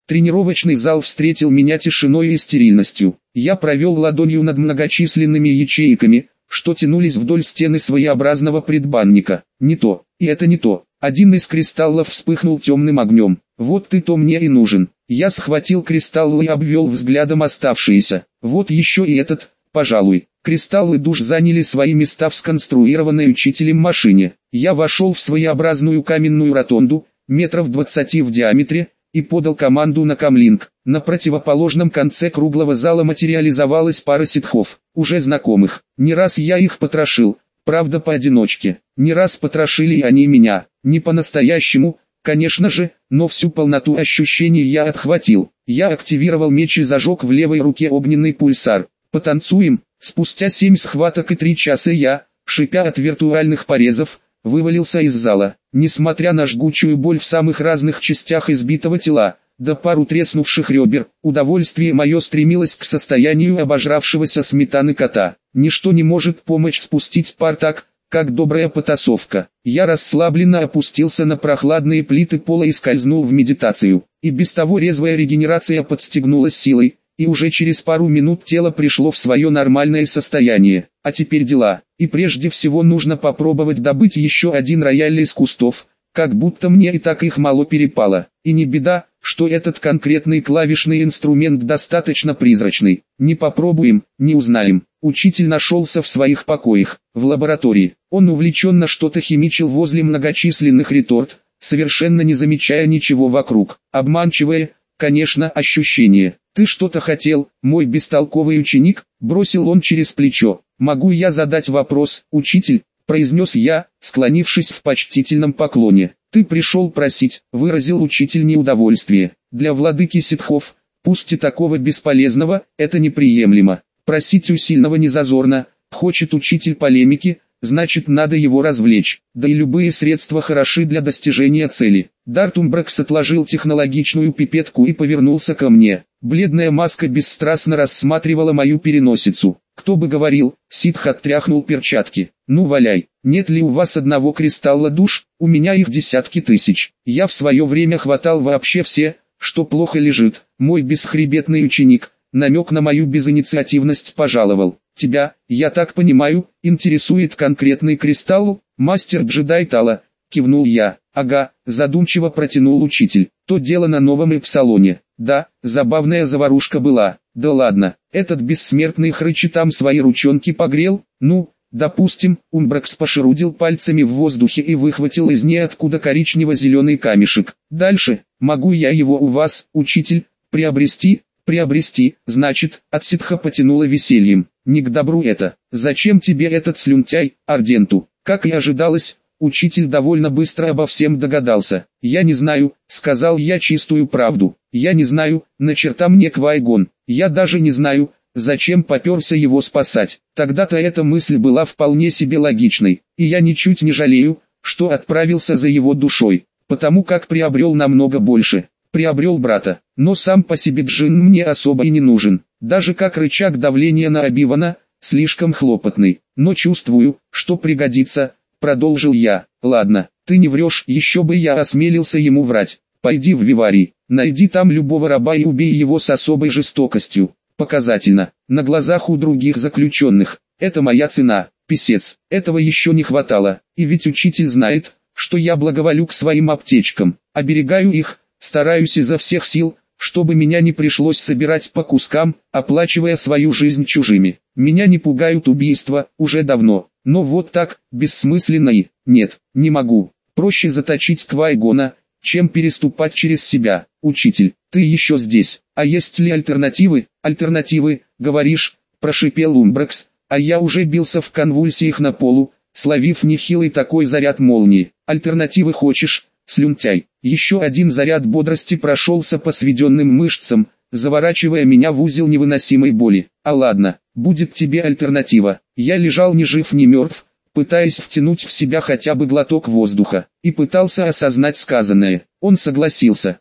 Тренировочный зал встретил меня тишиной и стерильностью. Я провел ладонью над многочисленными ячейками, что тянулись вдоль стены своеобразного предбанника. Не то, и это не то. Один из кристаллов вспыхнул темным огнем. Вот ты-то мне и нужен. Я схватил кристалл и обвел взглядом оставшиеся. Вот еще и этот, пожалуй. Кристаллы душ заняли свои места в сконструированной учителем машине. Я вошел в своеобразную каменную ротонду, метров 20 в диаметре, и подал команду на камлинг. На противоположном конце круглого зала материализовалась пара ситхов, уже знакомых. Не раз я их потрошил, правда поодиночке. Не раз потрошили и они меня. Не по-настоящему, конечно же, но всю полноту ощущений я отхватил. Я активировал меч и зажег в левой руке огненный пульсар. Потанцуем. Спустя 7 схваток и 3 часа я, шипя от виртуальных порезов, вывалился из зала. Несмотря на жгучую боль в самых разных частях избитого тела, да пару треснувших ребер, удовольствие мое стремилось к состоянию обожравшегося сметаны кота. Ничто не может помочь спустить пар так, как добрая потасовка. Я расслабленно опустился на прохладные плиты пола и скользнул в медитацию. И без того резвая регенерация подстегнулась силой, и уже через пару минут тело пришло в свое нормальное состояние. А теперь дела. И прежде всего нужно попробовать добыть еще один рояль из кустов, как будто мне и так их мало перепало. И не беда, что этот конкретный клавишный инструмент достаточно призрачный. Не попробуем, не узнаем. Учитель нашелся в своих покоях, в лаборатории. Он увлеченно что-то химичил возле многочисленных реторт, совершенно не замечая ничего вокруг. Обманчивое, конечно, ощущение. «Ты что-то хотел, мой бестолковый ученик?» — бросил он через плечо. «Могу я задать вопрос, учитель?» — произнес я, склонившись в почтительном поклоне. «Ты пришел просить», — выразил учитель неудовольствие. «Для владыки ситхов, пусть и такого бесполезного, это неприемлемо. Просить у сильного не зазорно, хочет учитель полемики, значит надо его развлечь, да и любые средства хороши для достижения цели». Дарт Умбракс отложил технологичную пипетку и повернулся ко мне. Бледная маска бесстрастно рассматривала мою переносицу. «Кто бы говорил», — ситх оттряхнул перчатки. «Ну валяй, нет ли у вас одного кристалла душ? У меня их десятки тысяч. Я в свое время хватал вообще все, что плохо лежит. Мой бесхребетный ученик, намек на мою безинициативность пожаловал. Тебя, я так понимаю, интересует конкретный кристалл?» «Мастер-джедай Тала», — кивнул я. «Ага», — задумчиво протянул учитель. «То дело на новом эпсалоне. Да, забавная заварушка была. Да ладно, этот бессмертный хрычи там свои ручонки погрел? Ну, допустим». Умбракс пошерудил пальцами в воздухе и выхватил из ниоткуда коричнево-зеленый камешек. «Дальше, могу я его у вас, учитель, приобрести?» «Приобрести, значит», — от ситха потянуло весельем. «Не к добру это. Зачем тебе этот слюнтяй, Арденту?» Как и ожидалось, учитель довольно быстро обо всем догадался. «Я не знаю», — сказал я чистую правду. «Я не знаю, на черта мне Квай-Гон. Я даже не знаю, зачем попёрся его спасать». Тогда-то эта мысль была вполне себе логичной, и я ничуть не жалею, что отправился за его душой, потому как приобрел намного больше. Приобрел брата, но сам по себе джин мне особо и не нужен. Даже как рычаг давления на Оби-Вана, слишком хлопотный. Но чувствую, что пригодится, продолжил я. «Ладно, ты не врешь, еще бы я осмелился ему врать. Пойди в Виварий, найди там любого раба и убей его с особой жестокостью. Показательно, на глазах у других заключенных. Это моя цена, писец. Этого еще не хватало. И ведь учитель знает, что я благоволю к своим аптечкам, оберегаю их, стараюсь изо всех сил, чтобы меня не пришлось собирать по кускам, оплачивая свою жизнь чужими. Меня не пугают убийства, уже давно. Но вот так, бессмысленно и... Нет, не могу. Проще заточить Квай-Гона, чем переступать через себя. Учитель, ты еще здесь. А есть ли альтернативы? Альтернативы, говоришь, прошипел Умбракс, а я уже бился в конвульсиях на полу, словив нехилый такой заряд молнии. Альтернативы хочешь, слюнтяй? Еще один заряд бодрости прошелся по сведенным мышцам, заворачивая меня в узел невыносимой боли. А ладно, будет тебе альтернатива. Я лежал ни жив ни мертв, пытаясь втянуть в себя хотя бы глоток воздуха, и пытался осознать сказанное. Он согласился,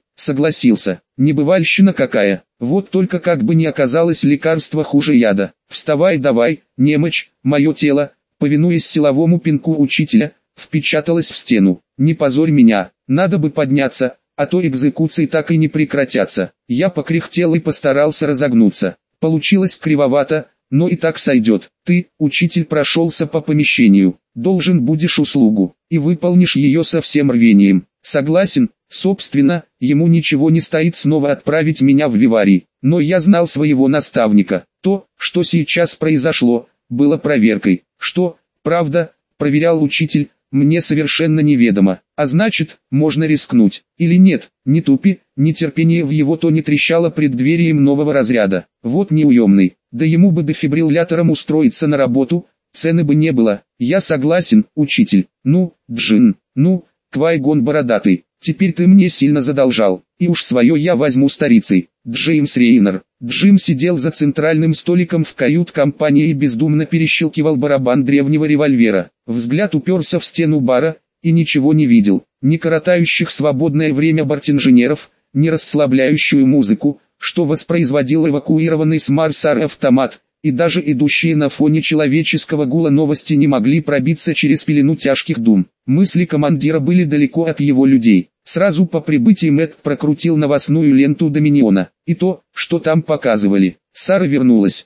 небывальщина какая. Вот только как бы ни оказалось лекарство хуже яда. «Вставай давай, немочь», мое тело, повинуясь силовому пинку учителя, впечаталось в стену. «Не позорь меня, надо бы подняться», а то экзекуции так и не прекратятся. Я покряхтел и постарался разогнуться. Получилось кривовато, но и так сойдет. Ты, учитель, прошелся по помещению, должен будешь услугу, и выполнишь ее со всем рвением. Согласен, собственно, ему ничего не стоит снова отправить меня в Виварий, но я знал своего наставника. То, что сейчас произошло, было проверкой. Что, правда, проверял учитель, мне совершенно неведомо, а значит, можно рискнуть, или нет, не тупи, нетерпение в его тоне трещало преддверием нового разряда. Вот неуемный, да ему бы дефибриллятором устроиться на работу, цены бы не было. Я согласен, учитель. Ну, Джин, ну, Квай-Гон бородатый, теперь ты мне сильно задолжал, и уж свое я возьму старицей. Джеймс Рейнер. Джим сидел за центральным столиком в кают-компании и бездумно перещелкивал барабан древнего револьвера. Взгляд уперся в стену бара, и ничего не видел. Ни коротающих свободное время бортинженеров, ни расслабляющую музыку, что воспроизводил эвакуированный с Марса автомат, и даже идущие на фоне человеческого гула новости не могли пробиться через пелену тяжких дум. Мысли командира были далеко от его людей. Сразу по прибытии Мэтт прокрутил новостную ленту Доминиона, и то, что там показывали. Сара вернулась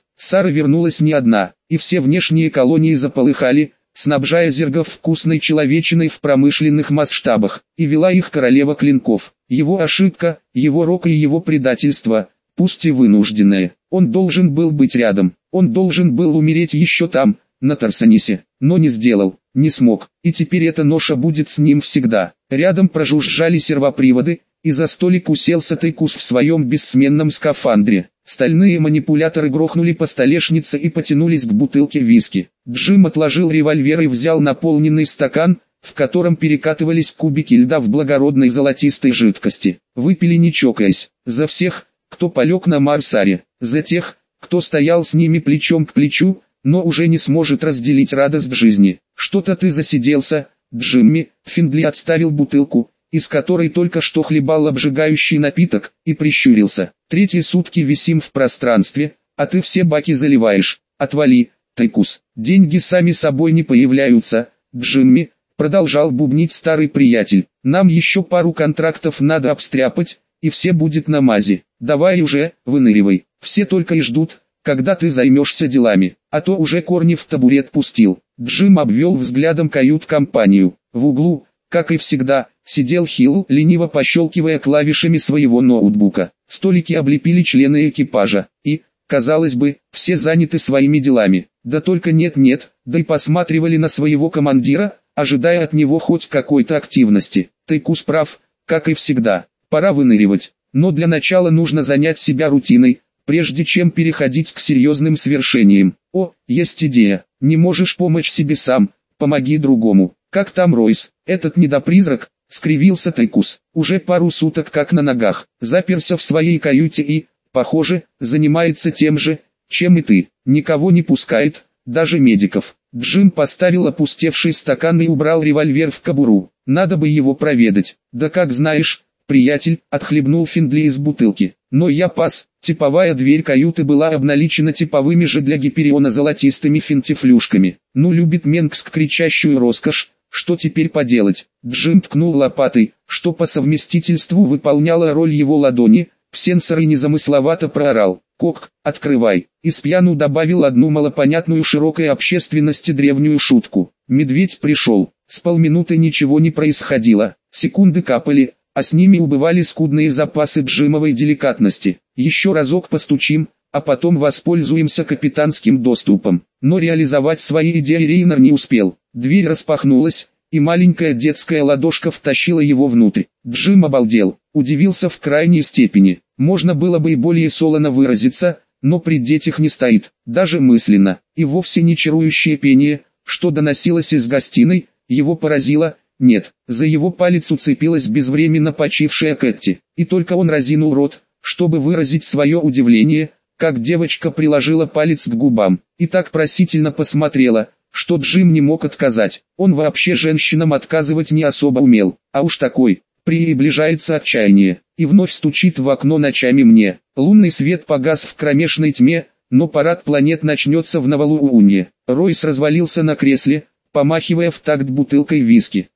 не одна, и все внешние колонии заполыхали, снабжая зергов вкусной человечиной в промышленных масштабах, и вела их королева клинков. Его ошибка, его рок и его предательство, пусть и вынужденное. Он должен был быть рядом, он должен был умереть еще там, на Тарсанисе, но не сделал, не смог, и теперь эта ноша будет с ним всегда. Рядом прожужжали сервоприводы, и за столик уселся Тайкус в своем бессменном скафандре. Стальные манипуляторы грохнули по столешнице и потянулись к бутылке виски. Джим отложил револьвер и взял наполненный стакан, в котором перекатывались кубики льда в благородной золотистой жидкости. Выпили не чокаясь, за всех, кто полег на Марсаре, за тех, кто стоял с ними плечом к плечу, но уже не сможет разделить радость жизни. Что-то ты засиделся, Джимми. Финдли отставил бутылку, из которой только что хлебал обжигающий напиток, и прищурился. Третьи сутки висим в пространстве, а ты все баки заливаешь. Отвали, Тайкус. Деньги сами собой не появляются, Джимми, продолжал бубнить старый приятель. Нам еще пару контрактов надо обстряпать, и все будет на мази. Давай уже, выныривай. Все только и ждут, когда ты займешься делами, а то уже корни в табурет пустил. Джим обвел взглядом кают-компанию. В углу, как и всегда, сидел Хилл, лениво пощелкивая клавишами своего ноутбука. Столики облепили члены экипажа, и, казалось бы, все заняты своими делами. Да только нет-нет, да и посматривали на своего командира, ожидая от него хоть какой-то активности. Тайкус прав, как и всегда, пора выныривать, но для начала нужно занять себя рутиной, прежде чем переходить к серьезным свершениям. О, есть идея, не можешь помочь себе сам, помоги другому. Как там Ройс, этот недопризрак? Скривился Тайкус, уже пару суток как на ногах, заперся в своей каюте и, похоже, занимается тем же, чем и ты, никого не пускает, даже медиков. Джим поставил опустевший стакан и убрал револьвер в кобуру. Надо бы его проведать. Да как знаешь, приятель, отхлебнул Финдли из бутылки. Но я пас. Типовая дверь каюты была обналичена типовыми же для Гипериона золотистыми финтифлюшками. Ну любит Менгск кричащую роскошь. Что теперь поделать? Джим ткнул лопатой, что по совместительству выполняла роль его ладони. В сенсор и незамысловато проорал: «Кок, открывай!» И с пьяну добавил одну малопонятную широкой общественности древнюю шутку. Медведь пришел. С полминуты ничего не происходило. Секунды капали, а с ними убывали скудные запасы джимовой деликатности. Еще разок постучим, а потом воспользуемся капитанским доступом. Но реализовать свои идеи Рейнер не успел. Дверь распахнулась, и маленькая детская ладошка втащила его внутрь. Джим обалдел, удивился в крайней степени. Можно было бы и более солоно выразиться, но при детях не стоит, даже мысленно. И вовсе не чарующее пение, что доносилось из гостиной, его поразило. Нет, за его палец уцепилась безвременно почившая Кэти, и только он разинул рот, чтобы выразить свое удивление, как девочка приложила палец к губам, и так просительно посмотрела, что Джим не мог отказать. Он вообще женщинам отказывать не особо умел, а уж такой, приближается отчаяние, и вновь стучит в окно ночами мне. Лунный свет погас в кромешной тьме, но парад планет начнется в новолунье. Ройс развалился на кресле, помахивая в такт бутылкой виски.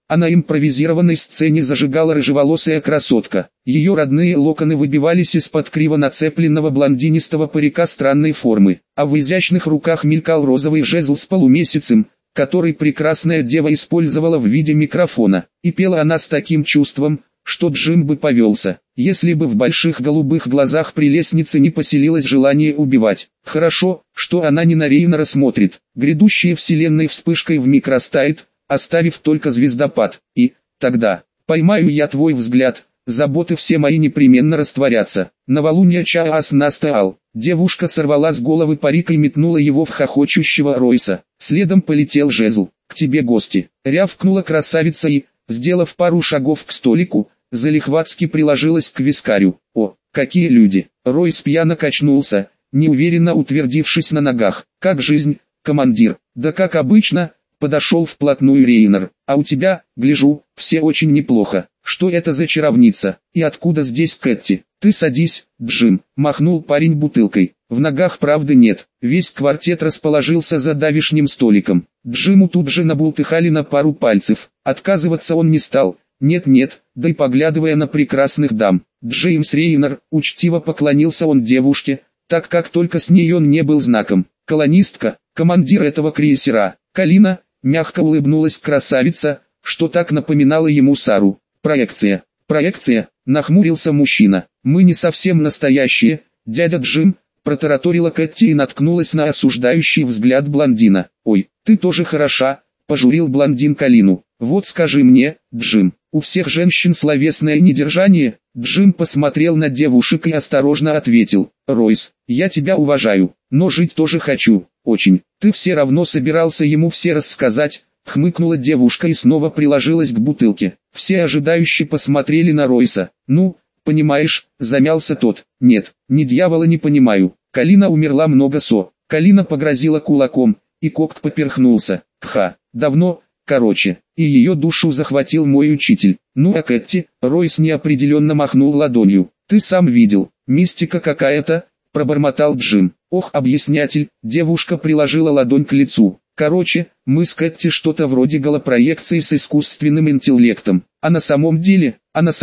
а на импровизированной сцене зажигала рыжеволосая красотка. Ее родные локоны выбивались из-под криво нацепленного блондинистого парика странной формы, а в изящных руках мелькал розовый жезл с полумесяцем, который прекрасная дева использовала в виде микрофона, и пела она с таким чувством, что Джим бы повелся, если бы в больших голубых глазах прелестницы не поселилось желание убивать. Хорошо, что она не навеяно рассмотрит, грядущая вселенной вспышкой вмиг растает, оставив только звездопад, и, тогда, поймаю я твой взгляд, заботы все мои непременно растворятся. Новолуние час настал, девушка сорвала с головы парик и метнула его в хохочущего Ройса, следом полетел жезл. «К тебе гости!» — рявкнула красавица и, сделав пару шагов к столику, залихватски приложилась к вискарю. «О, какие люди!» Ройс пьяно качнулся, неуверенно утвердившись на ногах. «Как жизнь, командир?» «Да как обычно», — подошел вплотную Рейнер. «А у тебя, гляжу, все очень неплохо. Что это за чаровница? И откуда здесь Кэти?» «Ты садись, Джим», — махнул парень бутылкой. В ногах правды нет. Весь квартет расположился за давишним столиком. Джиму тут же набултыхали на пару пальцев. Отказываться он не стал. «Нет-нет», да и поглядывая на прекрасных дам. Джеймс Рейнер, учтиво поклонился он девушке, так как только с ней он не был знаком. «Колонистка, командир этого крейсера». Калина, мягко улыбнулась красавица, что так напоминало ему Сару. «Проекция, проекция», нахмурился мужчина. «Мы не совсем настоящие, дядя Джим», протараторила Кэти и наткнулась на осуждающий взгляд блондина. «Ой, ты тоже хороша», пожурил блондин Калину. «Вот скажи мне, Джим, у всех женщин словесное недержание?» Джим посмотрел на девушек и осторожно ответил. «Ройс, я тебя уважаю, но жить тоже хочу, очень. Ты все равно собирался ему все рассказать», хмыкнула девушка и снова приложилась к бутылке. Все ожидающие посмотрели на Ройса. «Ну, понимаешь», замялся тот. «Нет, ни дьявола не понимаю. Калина умерла много со». Калина погрозила кулаком, и Кокт поперхнулся. «Ха, давно, короче, и ее душу захватил мой учитель». «Ну а Кэти?» Ройс неопределенно махнул ладонью. «Ты сам видел, мистика какая-то», пробормотал Джим. «Ох, объяснятель», девушка приложила ладонь к лицу. «Короче, мы с Кэти что-то вроде голопроекции с искусственным интеллектом. А на самом деле,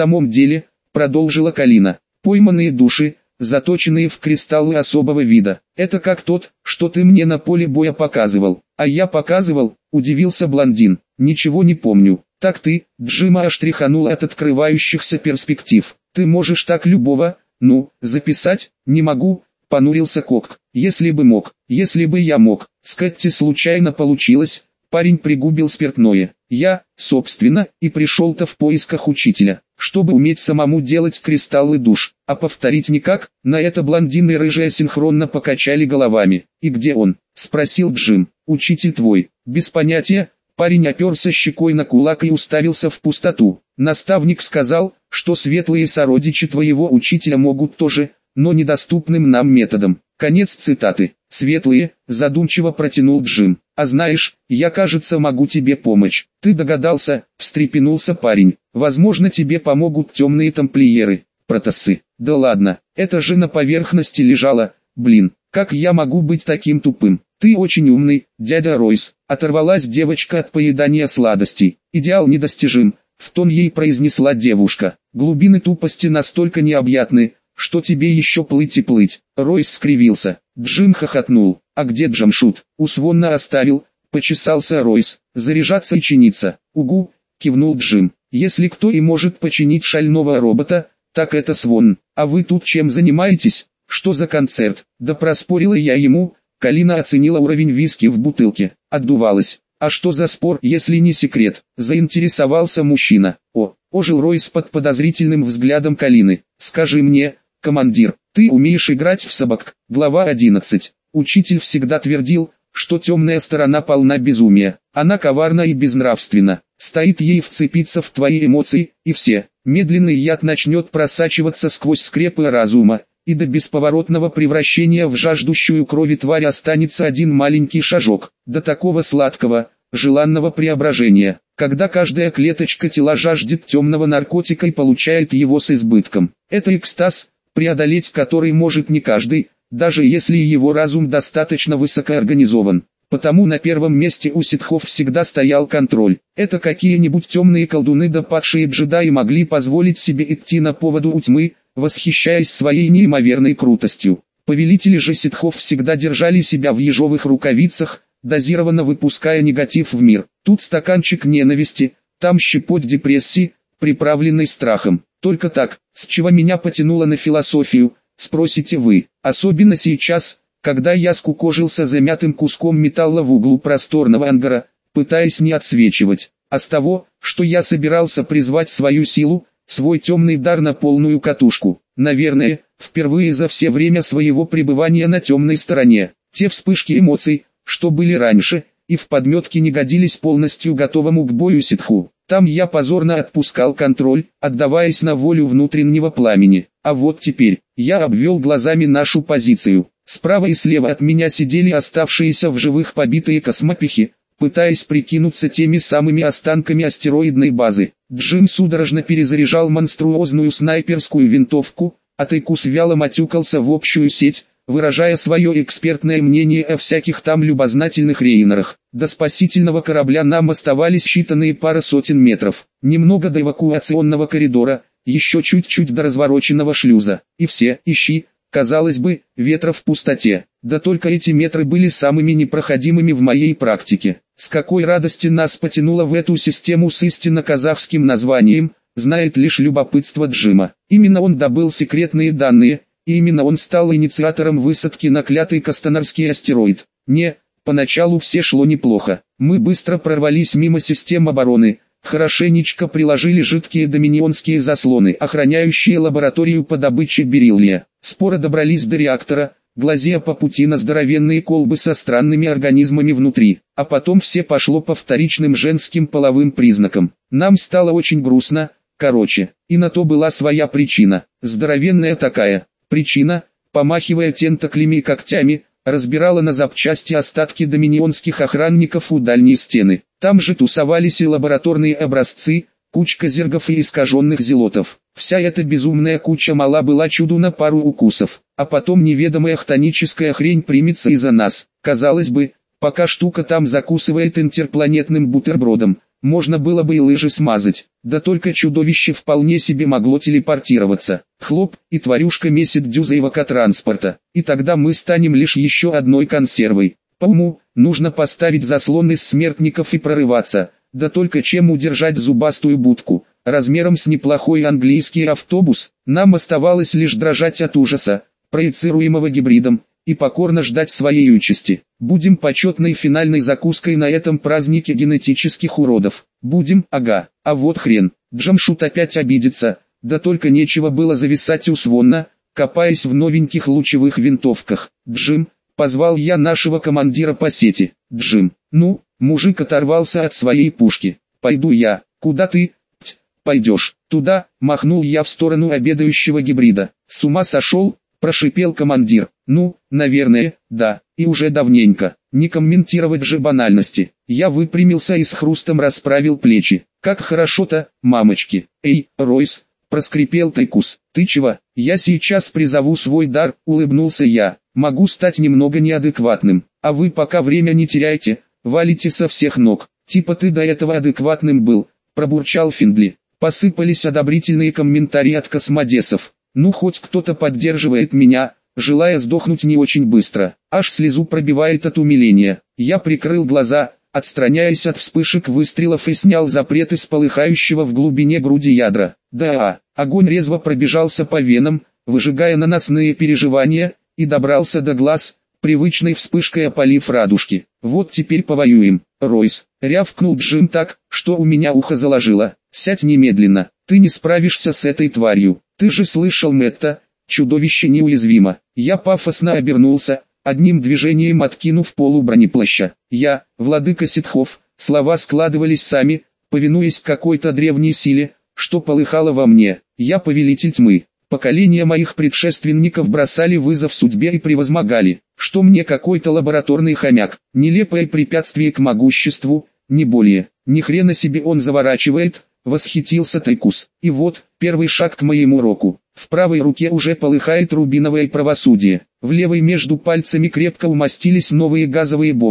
продолжила Калина, пойманные души, заточенные в кристаллы особого вида. Это как тот, что ты мне на поле боя показывал». «А я показывал?» – удивился блондин. «Ничего не помню». «Так ты», – Джима аж тряханула от открывающихся перспектив. «Ты можешь так любого, записать?» «Не могу», – понурился Кокт. «Если бы мог, если бы я мог». С Кэти случайно получилось, парень пригубил спиртное. «Я, собственно, и пришел-то в поисках учителя, чтобы уметь самому делать кристаллы душ, а повторить никак». На это блондин и рыжая синхронно покачали головами. «И где он?» – спросил Джим. «Учитель твой». «Без понятия». Парень оперся щекой на кулак и уставился в пустоту. «Наставник сказал, что светлые сородичи твоего учителя могут тоже, но недоступным нам методом». Конец цитаты. «Светлые», задумчиво протянул Джим. «А знаешь, я, кажется, могу тебе помочь». «Ты догадался?» – встрепенулся парень. «Возможно, тебе помогут темные тамплиеры, протассы». «Да ладно, это же на поверхности лежало, блин, как я могу быть таким тупым?» «Ты очень умный, дядя Ройс», — оторвалась девочка от поедания сладостей. «Идеал недостижим», — в тон ей произнесла девушка. «Глубины тупости настолько необъятны, что тебе еще плыть и плыть». Ройс скривился. Джим хохотнул. «А где Джамшут?» «Усвонно оставил», — почесался Ройс. «Заряжаться и чиниться». «Угу», — кивнул Джим. «Если кто и может починить шального робота, так это Свон. А вы тут чем занимаетесь? Что за концерт?» «Да проспорила я ему». Калина оценила уровень виски в бутылке, отдувалась. «А что за спор, если не секрет?» – заинтересовался мужчина. Ожил Ройс под подозрительным взглядом Калины. «Скажи мне, командир, ты умеешь играть в собак?» Глава 11. Учитель всегда твердил, что темная сторона полна безумия. Она коварна и безнравственна. Стоит ей вцепиться в твои эмоции, и все. Медленный яд начнет просачиваться сквозь скрепы разума, и до бесповоротного превращения в жаждущую крови тварь останется один маленький шажок, до такого сладкого, желанного преображения, когда каждая клеточка тела жаждет темного наркотика и получает его с избытком. Это экстаз, преодолеть который может не каждый, даже если его разум достаточно высокоорганизован. Потому на первом месте у ситхов всегда стоял контроль. Это какие-нибудь темные колдуны да падшие джедаи могли позволить себе идти на поводу у тьмы, восхищаясь своей неимоверной крутостью. Повелители же ситхов всегда держали себя в ежовых рукавицах, дозированно выпуская негатив в мир. Тут стаканчик ненависти, там щепоть депрессии, приправленной страхом. Только так, с чего меня потянуло на философию, спросите вы. Особенно сейчас, когда я скукожился замятым куском металла в углу просторного ангара, пытаясь не отсвечивать. А с того, что я собирался призвать свою силу, свой темный дар на полную катушку. Наверное, впервые за все время своего пребывания на темной стороне. Те вспышки эмоций, что были раньше, и в подметке не годились полностью готовому к бою ситху. Там я позорно отпускал контроль, отдаваясь на волю внутреннего пламени. А вот теперь, я обвел глазами нашу позицию. Справа и слева от меня сидели оставшиеся в живых побитые космопехи, пытаясь прикинуться теми самыми останками астероидной базы. Джим судорожно перезаряжал монструозную снайперскую винтовку, а Тайкус вяло матюкался в общую сеть, выражая свое экспертное мнение о всяких там любознательных рейнерах. До спасительного корабля нам оставались считанные пары сотен метров, немного до эвакуационного коридора, еще чуть-чуть до развороченного шлюза, и все, ищи, казалось бы, ветра в пустоте. Да только эти метры были самыми непроходимыми в моей практике. С какой радости нас потянуло в эту систему с истинно казахским названием, знает лишь любопытство Джима. Именно он добыл секретные данные, и именно он стал инициатором высадки на клятый Костанарский астероид. Поначалу все шло неплохо. Мы быстро прорвались мимо систем обороны, хорошенечко приложили жидкие доминионские заслоны, охраняющие лабораторию по добыче бериллия. Споро добрались до реактора, глазея по пути на здоровенные колбы со странными организмами внутри. А потом все пошло по вторичным женским половым признакам. Нам стало очень грустно, и на то была своя причина. Здоровенная такая. Причина, помахивая тентаклями и когтями, разбирала на запчасти остатки доминионских охранников у дальней стены. Там же тусовались и лабораторные образцы, кучка зергов и искаженных зелотов. Вся эта безумная куча мала была чуду на пару укусов, а потом неведомая хтоническая хрень примется из-за нас. Казалось бы, пока штука там закусывает интерпланетным бутербродом, можно было бы и лыжи смазать, да только чудовище вполне себе могло телепортироваться. Хлоп, и тварюшка месит дюза эвакотранспорта, и тогда мы станем лишь еще одной консервой. По уму, нужно поставить заслон из смертников и прорываться, да только чем удержать зубастую будку, размером с неплохой английский автобус. Нам оставалось лишь дрожать от ужаса, проецируемого гибридом, и покорно ждать своей участи. Будем почетной финальной закуской на этом празднике генетических уродов. Будем, ага, а вот хрен, Джамшут опять обидится, да только нечего было зависать у Свонна, копаясь в новеньких лучевых винтовках. Джим, позвал я нашего командира по сети. Джим, ну, мужик оторвался от своей пушки. Пойду я, куда ты, пойдешь? Туда, махнул я в сторону обедающего гибрида. С ума сошел? Прошипел командир. Ну, наверное, да, и уже давненько. Не комментировать же банальности. Я выпрямился и с хрустом расправил плечи. Как хорошо-то, мамочки. Эй, Ройс, проскрипел Тайкус. Ты чего? Я сейчас призову свой дар, улыбнулся я. Могу стать немного неадекватным. А вы пока время не теряйте, валите со всех ног. Типа ты до этого адекватным был, пробурчал Финдли. Посыпались одобрительные комментарии от космодесов. Ну хоть кто-то поддерживает меня, желая сдохнуть не очень быстро. Аж слезу пробивает от умиления. Я прикрыл глаза, отстраняясь от вспышек выстрелов и снял запреты с полыхающего в глубине груди ядра. Да, огонь резво пробежался по венам, выжигая наносные переживания, и добрался до глаз, привычной вспышкой опалив радужки. Вот теперь повоюем. Ройс, рявкнул Джим так, что у меня ухо заложило. Сядь немедленно, ты не справишься с этой тварью. Ты же слышал Мэтта, чудовище неуязвимо. Я пафосно обернулся, одним движением откинув полу бронеплаща. Я, владыка ситхов, слова складывались сами, повинуясь какой-то древней силе, что полыхало во мне. Я повелитель тьмы. Поколения моих предшественников бросали вызов судьбе и превозмогали, что мне какой-то лабораторный хомяк, нелепое препятствие к могуществу, не более. Ни хрена себе он заворачивает, восхитился Тайкус. И вот, первый шаг к моему року. В правой руке уже полыхает рубиновое правосудие. В левой между пальцами крепко умастились новые газовые бомбы,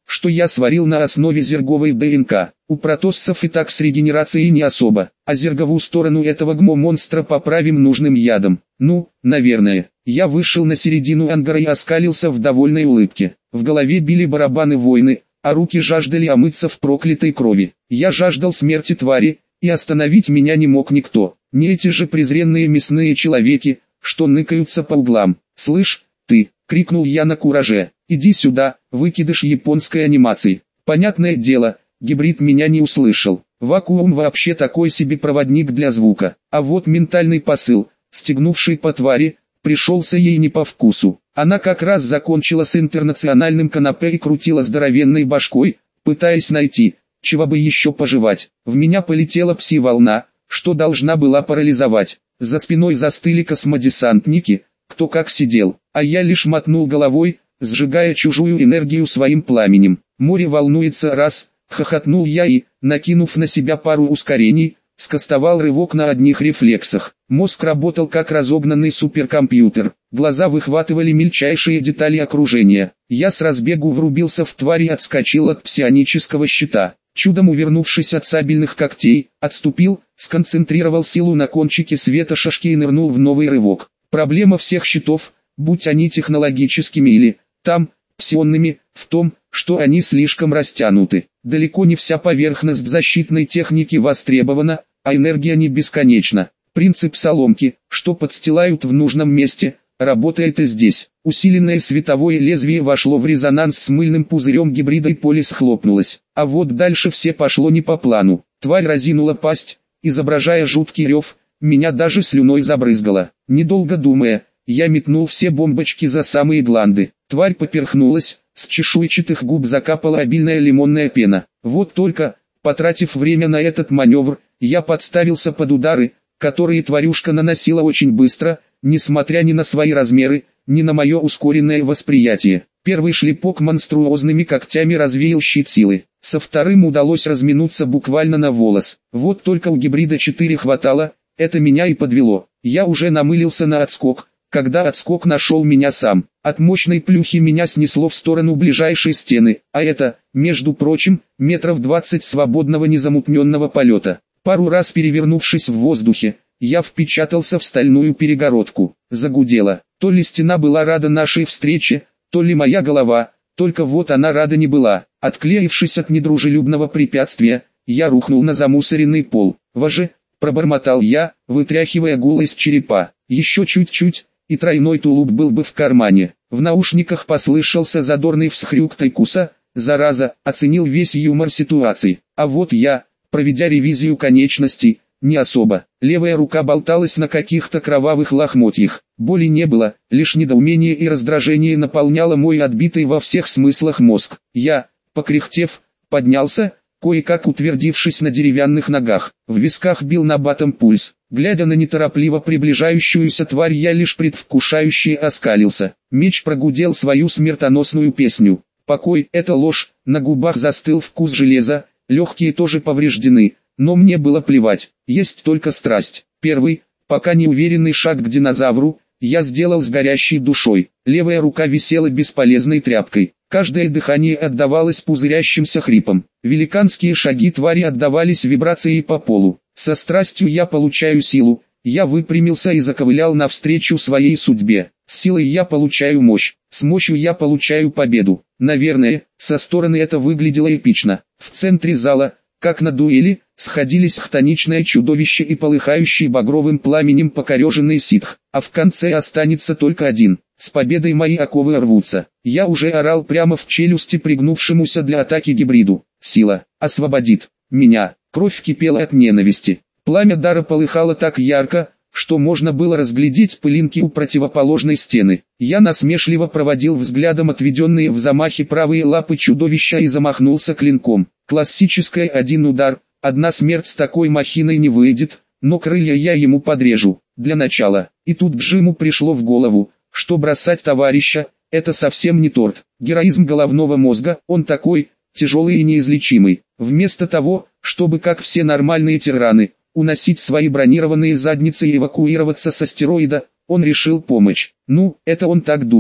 что я сварил на основе зерговой ДНК. У протоссов и так с регенерацией не особо, а зерговую сторону этого ГМО-монстра поправим нужным ядом. Ну, наверное. Я вышел на середину ангара и оскалился в довольной улыбке. В голове били барабаны войны, а руки жаждали омыться в проклятой крови. Я жаждал смерти твари, и остановить меня не мог никто. Не эти же презренные мясные человеки, что ныкаются по углам. «Слышь, ты!» — крикнул я на кураже. «Иди сюда, выкидыш японской анимации». Понятное дело, гибрид меня не услышал. Вакуум вообще такой себе проводник для звука. А вот ментальный посыл, стегнувший по твари, пришелся ей не по вкусу. Она как раз закончила с интернациональным канапе и крутила здоровенной башкой, пытаясь найти, чего бы еще пожевать. В меня полетела пси-волна, что должна была парализовать. За спиной застыли космодесантники, кто как сидел, а я лишь мотнул головой, сжигая чужую энергию своим пламенем. Море волнуется раз, хохотнул я и, накинув на себя пару ускорений, скостовал рывок на одних рефлексах. Мозг работал как разогнанный суперкомпьютер, глаза выхватывали мельчайшие детали окружения. Я с разбегу врубился в тварь и отскочил от псионического щита. Чудом увернувшись от сабельных когтей, отступил, сконцентрировал силу на кончике света шашки и нырнул в новый рывок. Проблема всех щитов, будь они технологическими или, псионными, в том, что они слишком растянуты. Далеко не вся поверхность защитной техники востребована, а энергия не бесконечна. Принцип соломки, что подстилают в нужном месте, работает и здесь. Усиленное световое лезвие вошло в резонанс с мыльным пузырем гибрида и поле схлопнулось. А вот дальше все пошло не по плану. Тварь разинула пасть, изображая жуткий рев, меня даже слюной забрызгало. Недолго думая, я метнул все бомбочки за самые гланды. Тварь поперхнулась, с чешуйчатых губ закапала обильная лимонная пена. Вот только, потратив время на этот маневр, я подставился под удары, которые тварюшка наносила очень быстро, несмотря ни на свои размеры, ни на мое ускоренное восприятие. Первый шлепок монструозными когтями развеял щит силы. Со вторым удалось разминуться буквально на волос. Вот только у гибрида 4 хватало, это меня и подвело. Я уже намылился на отскок, когда отскок нашел меня сам. От мощной плюхи меня снесло в сторону ближайшей стены, а это, между прочим, метров 20 свободного незамутненного полета. Пару раз перевернувшись в воздухе, я впечатался в стальную перегородку. Загудело. То ли стена была рада нашей встрече, то ли моя голова, только вот она рада не была. Отклеившись от недружелюбного препятствия, я рухнул на замусоренный пол. «Воже!» — пробормотал я, вытряхивая гул из черепа. Еще чуть-чуть, и тройной тулуп был бы в кармане. В наушниках послышался задорный всхрюк Тайкуса. Зараза, оценил весь юмор ситуации. А вот я, проведя ревизию конечностей, не особо. Левая рука болталась на каких-то кровавых лохмотьях. Боли не было, лишь недоумение и раздражение наполняло мой отбитый во всех смыслах мозг. Я, покряхтев, поднялся, кое-как утвердившись на деревянных ногах. В висках бил набатом пульс. Глядя на неторопливо приближающуюся тварь, я лишь предвкушающе оскалился. Меч прогудел свою смертоносную песню. Покой — это ложь, на губах застыл вкус железа, легкие тоже повреждены, но мне было плевать, есть только страсть. Первый, пока неуверенный шаг к динозавру, я сделал с горящей душой. Левая рука висела бесполезной тряпкой. Каждое дыхание отдавалось пузырящимся хрипом. Великанские шаги твари отдавались вибрацией по полу. Со страстью я получаю силу. Я выпрямился и заковылял навстречу своей судьбе. С силой я получаю мощь. С мощью я получаю победу. Наверное, со стороны это выглядело эпично. В центре зала, как на дуэли, сходились хтоничное чудовище и полыхающий багровым пламенем покореженный ситх. А в конце останется только один. С победой мои оковы рвутся. Я уже орал прямо в челюсти пригнувшемуся для атаки гибриду. Сила освободит меня. Кровь кипела от ненависти. Пламя дара полыхало так ярко, что можно было разглядеть пылинки у противоположной стены. Я насмешливо проводил взглядом отведенные в замахе правые лапы чудовища и замахнулся клинком. Классическая один удар, одна смерть с такой махиной не выйдет, но крылья я ему подрежу, для начала. И тут Джиму пришло в голову, что бросать товарища – это совсем не торт. Героизм головного мозга, он такой, тяжелый и неизлечимый. Вместо того, чтобы как все нормальные тираны, уносить свои бронированные задницы и эвакуироваться с астероида, он решил помочь. Ну, это он так думал.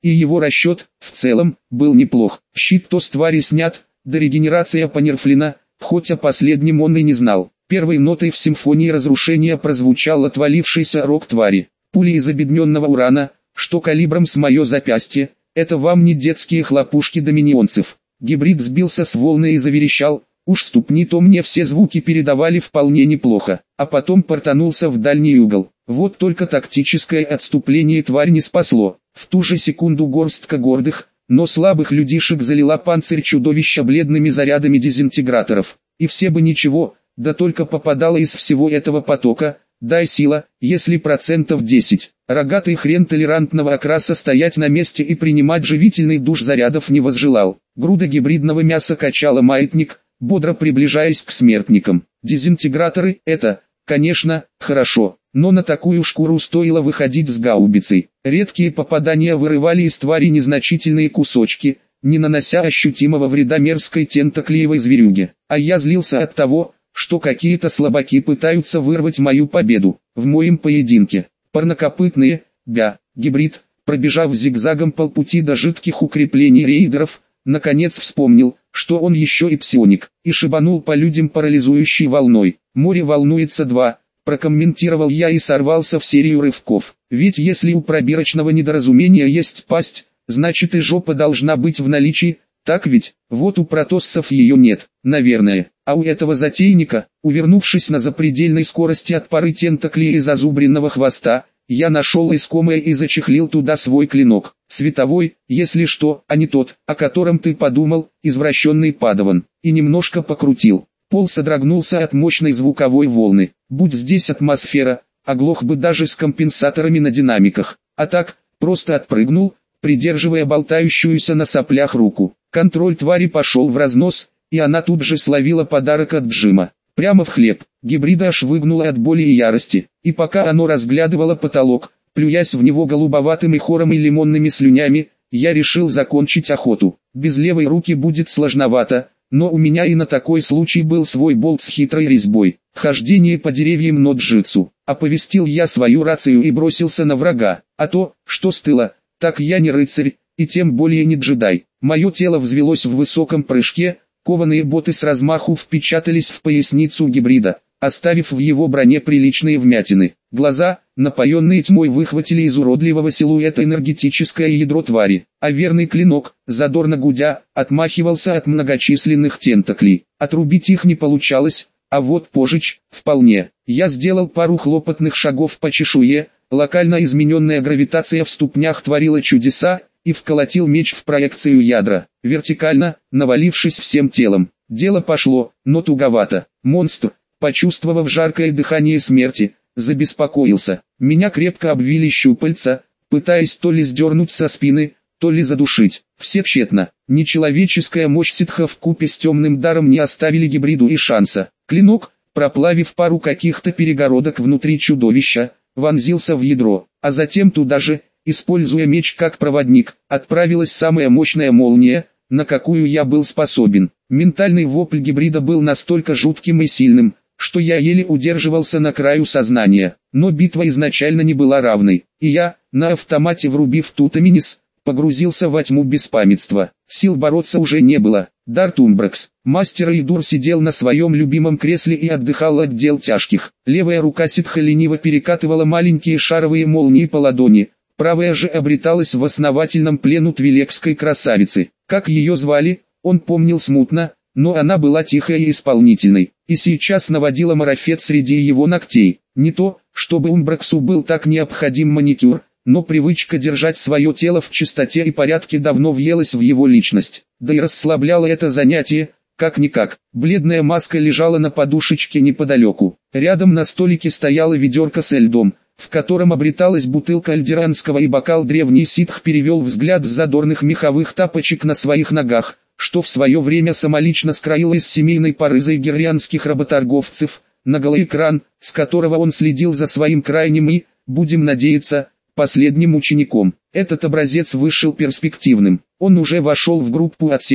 и его расчет, в целом, был неплох. Щит то с твари снят, да регенерация понерфлена, хотя последнем он и не знал. Первой нотой в симфонии разрушения прозвучал отвалившийся рог твари. Пули из обедненного урана, что калибром с мое запястье, это вам не детские хлопушки доминионцев. Гибрид сбился с волны и заверещал, уж ступни то мне все звуки передавали вполне неплохо, а потом портанулся в дальний угол. Вот только тактическое отступление тварь не спасло. В ту же секунду горстка гордых, но слабых людишек залила панцирь чудовища бледными зарядами дезинтеграторов. И все бы ничего, да только попадало из всего этого потока, дай сила, если 10%. Рогатый хрен толерантного окраса стоять на месте и принимать живительный душ зарядов не возжелал. Груда гибридного мяса качала маятник, бодро приближаясь к смертникам. Дезинтеграторы — это, конечно, хорошо, но на такую шкуру стоило выходить с гаубицей. Редкие попадания вырывали из твари незначительные кусочки, не нанося ощутимого вреда мерзкой тентаклеевой зверюге. А я злился от того, что какие-то слабаки пытаются вырвать мою победу в моем поединке. Парнокопытные, гибрид, пробежав зигзагом полпути до жидких укреплений рейдеров, наконец вспомнил, что он еще и псионик, и шибанул по людям парализующей волной. «Море волнуется 2», прокомментировал я и сорвался в серию рывков. Ведь если у пробирочного недоразумения есть пасть, значит и жопа должна быть в наличии, так ведь? Вот у протоссов ее нет, наверное. А у этого затейника, увернувшись на запредельной скорости от пары тентаклей и зазубренного хвоста, я нашел искомое и зачехлил туда свой клинок. Световой, если что, а не тот, о котором ты подумал, извращенный падаван. И немножко покрутил. Пол содрогнулся от мощной звуковой волны. Будь здесь атмосфера, оглох бы даже с компенсаторами на динамиках. А так, просто отпрыгнул, придерживая болтающуюся на соплях руку. Контроль твари пошел в разнос, и она тут же словила подарок от Джима. Прямо в хлеб. Гибрида аж выгнула от боли и ярости. И пока оно разглядывало потолок, плюясь в него голубоватым хором и лимонными слюнями, я решил закончить охоту. Без левой руки будет сложновато, но у меня и на такой случай был свой болт с хитрой резьбой. Хождение по деревьям ноджитсу. Оповестил я свою рацию и бросился на врага. А то, что с тыла, так я не рыцарь, и тем более не джедай. Мое тело взвелось в высоком прыжке, кованые боты с размаху впечатались в поясницу гибрида, оставив в его броне приличные вмятины. Глаза, напоенные тьмой, выхватили из уродливого силуэта энергетическое ядро твари, а верный клинок, задорно гудя, отмахивался от многочисленных тентаклей. Отрубить их не получалось, а вот пожечь — вполне. Я сделал пару хлопотных шагов по чешуе, локально измененная гравитация в ступнях творила чудеса, и вколотил меч в проекцию ядра, вертикально, навалившись всем телом. Дело пошло, но туговато. Монстр, почувствовав жаркое дыхание смерти, забеспокоился. Меня крепко обвили щупальца, пытаясь то ли сдернуть со спины, то ли задушить. Все тщетно. Нечеловеческая мощь ситха вкупе с темным даром не оставили гибриду и шанса. Клинок, проплавив пару каких-то перегородок внутри чудовища, вонзился в ядро, а затем туда же, используя меч как проводник, отправилась самая мощная молния, на какую я был способен. Ментальный вопль гибрида был настолько жутким и сильным, что я еле удерживался на краю сознания. Но битва изначально не была равной, и я, на автомате врубив тутаминис, погрузился во тьму беспамятства. Сил бороться уже не было. Дарт Умбракс, мастер Эйдур, сидел на своем любимом кресле и отдыхал от дел тяжких. Левая рука ситха лениво перекатывала маленькие шаровые молнии по ладони, правая же обреталась в основательном плену твилекской красавицы. Как ее звали, он помнил смутно, но она была тихой и исполнительной, и сейчас наводила марафет среди его ногтей. Не то, чтобы Умбраксу был так необходим маникюр, но привычка держать свое тело в чистоте и порядке давно въелась в его личность. Да и расслабляло это занятие, как-никак. Бледная маска лежала на подушечке неподалеку. Рядом на столике стояла ведерко со льдом, в котором обреталась бутылка альдеранского и бокал. Древний ситх перевел взгляд с задорных меховых тапочек на своих ногах, что в свое время самолично скроил из семейной поры зайгеррианских работорговцев, на голоэкран, с которого он следил за своим крайним и, будем надеяться, последним учеником. Этот образец вышел перспективным. Он уже вошел в группу отсева,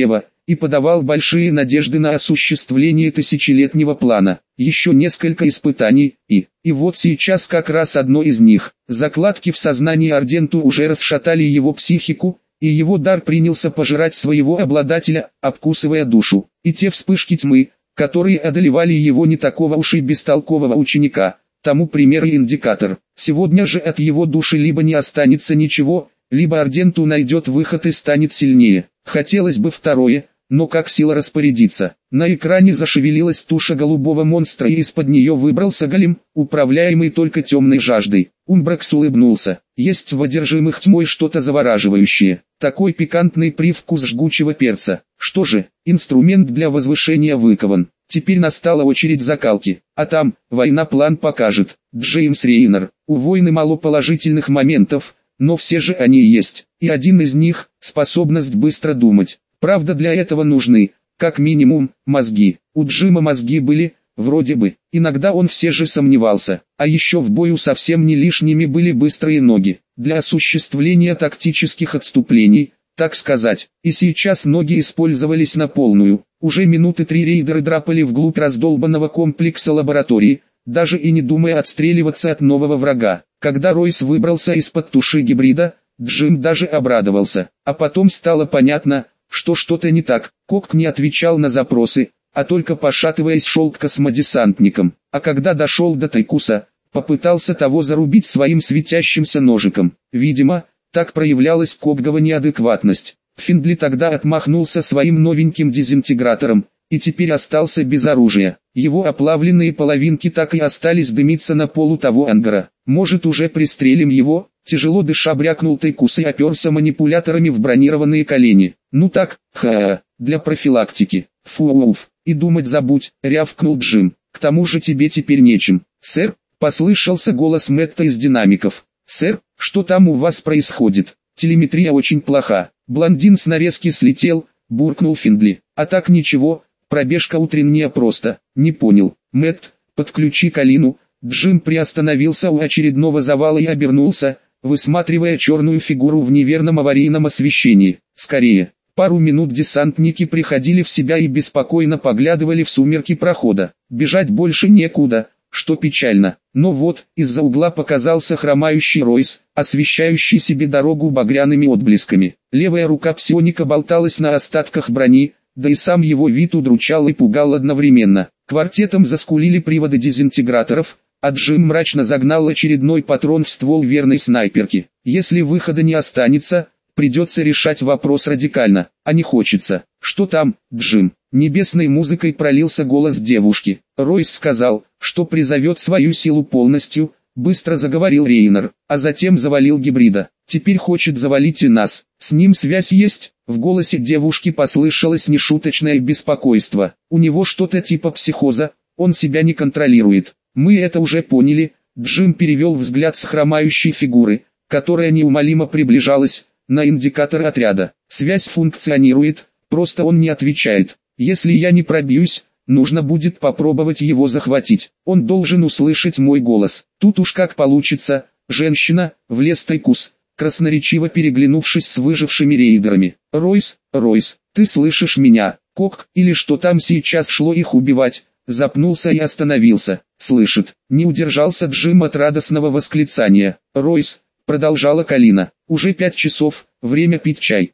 и подавал большие надежды на осуществление тысячелетнего плана. Еще несколько испытаний, и вот сейчас как раз одно из них. Закладки в сознании Арденту уже расшатали его психику, и его дар принялся пожирать своего обладателя, обкусывая душу. И те вспышки тьмы, которые одолевали его не такого уж и бестолкового ученика, тому пример и индикатор. Сегодня же от его души либо не останется ничего, либо Арденту найдет выход и станет сильнее. Хотелось бы второе, но как сила распорядиться. На экране зашевелилась туша голубого монстра, и из-под нее выбрался голем, управляемый только темной жаждой. Умбракс улыбнулся. Есть в одержимых тьмой что-то завораживающее. Такой пикантный привкус жгучего перца. Что же, инструмент для возвышения выкован. Теперь настала очередь закалки. А там, война план покажет. Джеймс Рейнер. У войны мало положительных моментов, но все же они есть. И один из них – способность быстро думать. Правда, для этого нужны, как минимум, мозги. У Джима мозги были, вроде бы. Иногда он все же сомневался. А еще в бою совсем не лишними были быстрые ноги. Для осуществления тактических отступлений, так сказать. И сейчас ноги использовались на полную. Уже минуты 3 рейдеры драпали вглубь раздолбанного комплекса лаборатории, даже и не думая отстреливаться от нового врага. Когда Ройс выбрался из-под туши гибрида, Джим даже обрадовался. А потом стало понятно, что что-то не так. Кок не отвечал на запросы, а только пошатываясь шел к космодесантникам. А когда дошел до Тайкуса, попытался того зарубить своим светящимся ножиком. Видимо, так проявлялась Кобгова неадекватность. Финдли тогда отмахнулся своим новеньким дезинтегратором, и теперь остался без оружия. Его оплавленные половинки так и остались дымиться на полу того ангара. Может, уже пристрелим его? Тяжело дыша брякнул Тайкус и оперся манипуляторами в бронированные колени. Ну так, для профилактики. Фуф, и думать забудь, рявкнул Джим. К тому же тебе теперь нечем. Сэр, послышался голос Мэтта из динамиков. Сэр, что там у вас происходит? Телеметрия очень плоха. Блондин с навески слетел, буркнул Финдли. А так ничего, пробежка утренняя просто. Не понял. Мэтт, подключи Калину. Джим приостановился у очередного завала и обернулся, высматривая черную фигуру в неверном аварийном освещении. Скорее. Пару минут десантники приходили в себя и беспокойно поглядывали в сумерки прохода. Бежать больше некуда, что печально. Но вот, из-за угла показался хромающий Ройс, освещающий себе дорогу багряными отблесками. Левая рука псионика болталась на остатках брони, да и сам его вид удручал и пугал одновременно. Квартетом заскулили приводы дезинтеграторов, а Джим мрачно загнал очередной патрон в ствол верной снайперки. Если выхода не останется, придется решать вопрос радикально, а не хочется. Что там, Джим? Небесной музыкой пролился голос девушки. Ройс сказал, что призовет свою силу полностью, быстро заговорил Рейнер, а затем завалил гибрида. Теперь хочет завалить и нас. С ним связь есть? В голосе девушки послышалось нешуточное беспокойство. У него что-то типа психоза, он себя не контролирует. Мы это уже поняли. Джим перевел взгляд с хромающей фигуры, которая неумолимо приближалась, на индикатор отряда. Связь функционирует, просто он не отвечает. Если я не пробьюсь, нужно будет попробовать его захватить. Он должен услышать мой голос. Тут уж как получится. Женщина, влез Тайкус, красноречиво переглянувшись с выжившими рейдерами. Ройс, ты слышишь меня? Кок, или что там сейчас шло их убивать? Запнулся и остановился. Слышит. Не удержался Джим от радостного восклицания. Ройс, продолжала Калина. Уже 5 часов, время пить чай.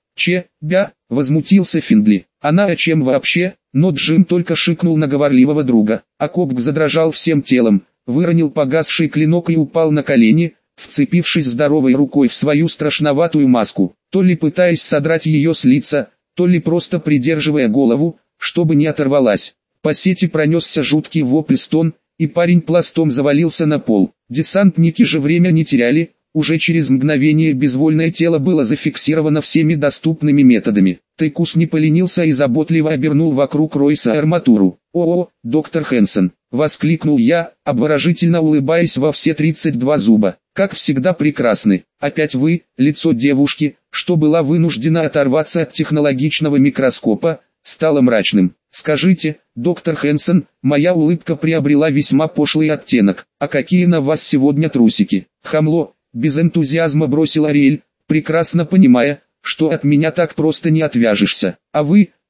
Возмутился Финдли. Она о чем вообще? Но Джим только шикнул на говорливого друга. А Кобг задрожал всем телом, выронил погасший клинок и упал на колени, вцепившись здоровой рукой в свою страшноватую маску, то ли пытаясь содрать ее с лица, то ли просто придерживая голову, чтобы не оторвалась. По сети пронесся жуткий вопль-стон, и парень пластом завалился на пол. Десантники же время не теряли, уже через мгновение безвольное тело было зафиксировано всеми доступными методами. Тайкус не поленился и заботливо обернул вокруг Ройса арматуру. «О, доктор Хэнсон!» — воскликнул я, обворожительно улыбаясь во все 32 зуба. «Как всегда прекрасны. Опять вы!» Лицо девушки, что была вынуждена оторваться от технологичного микроскопа, стало мрачным. «Скажите, доктор Хэнсон, моя улыбка приобрела весьма пошлый оттенок. А какие на вас сегодня трусики?» «Хамло!» — без энтузиазма бросил Ариэль, прекрасно понимая, что от меня так просто не отвяжешься. «А вы,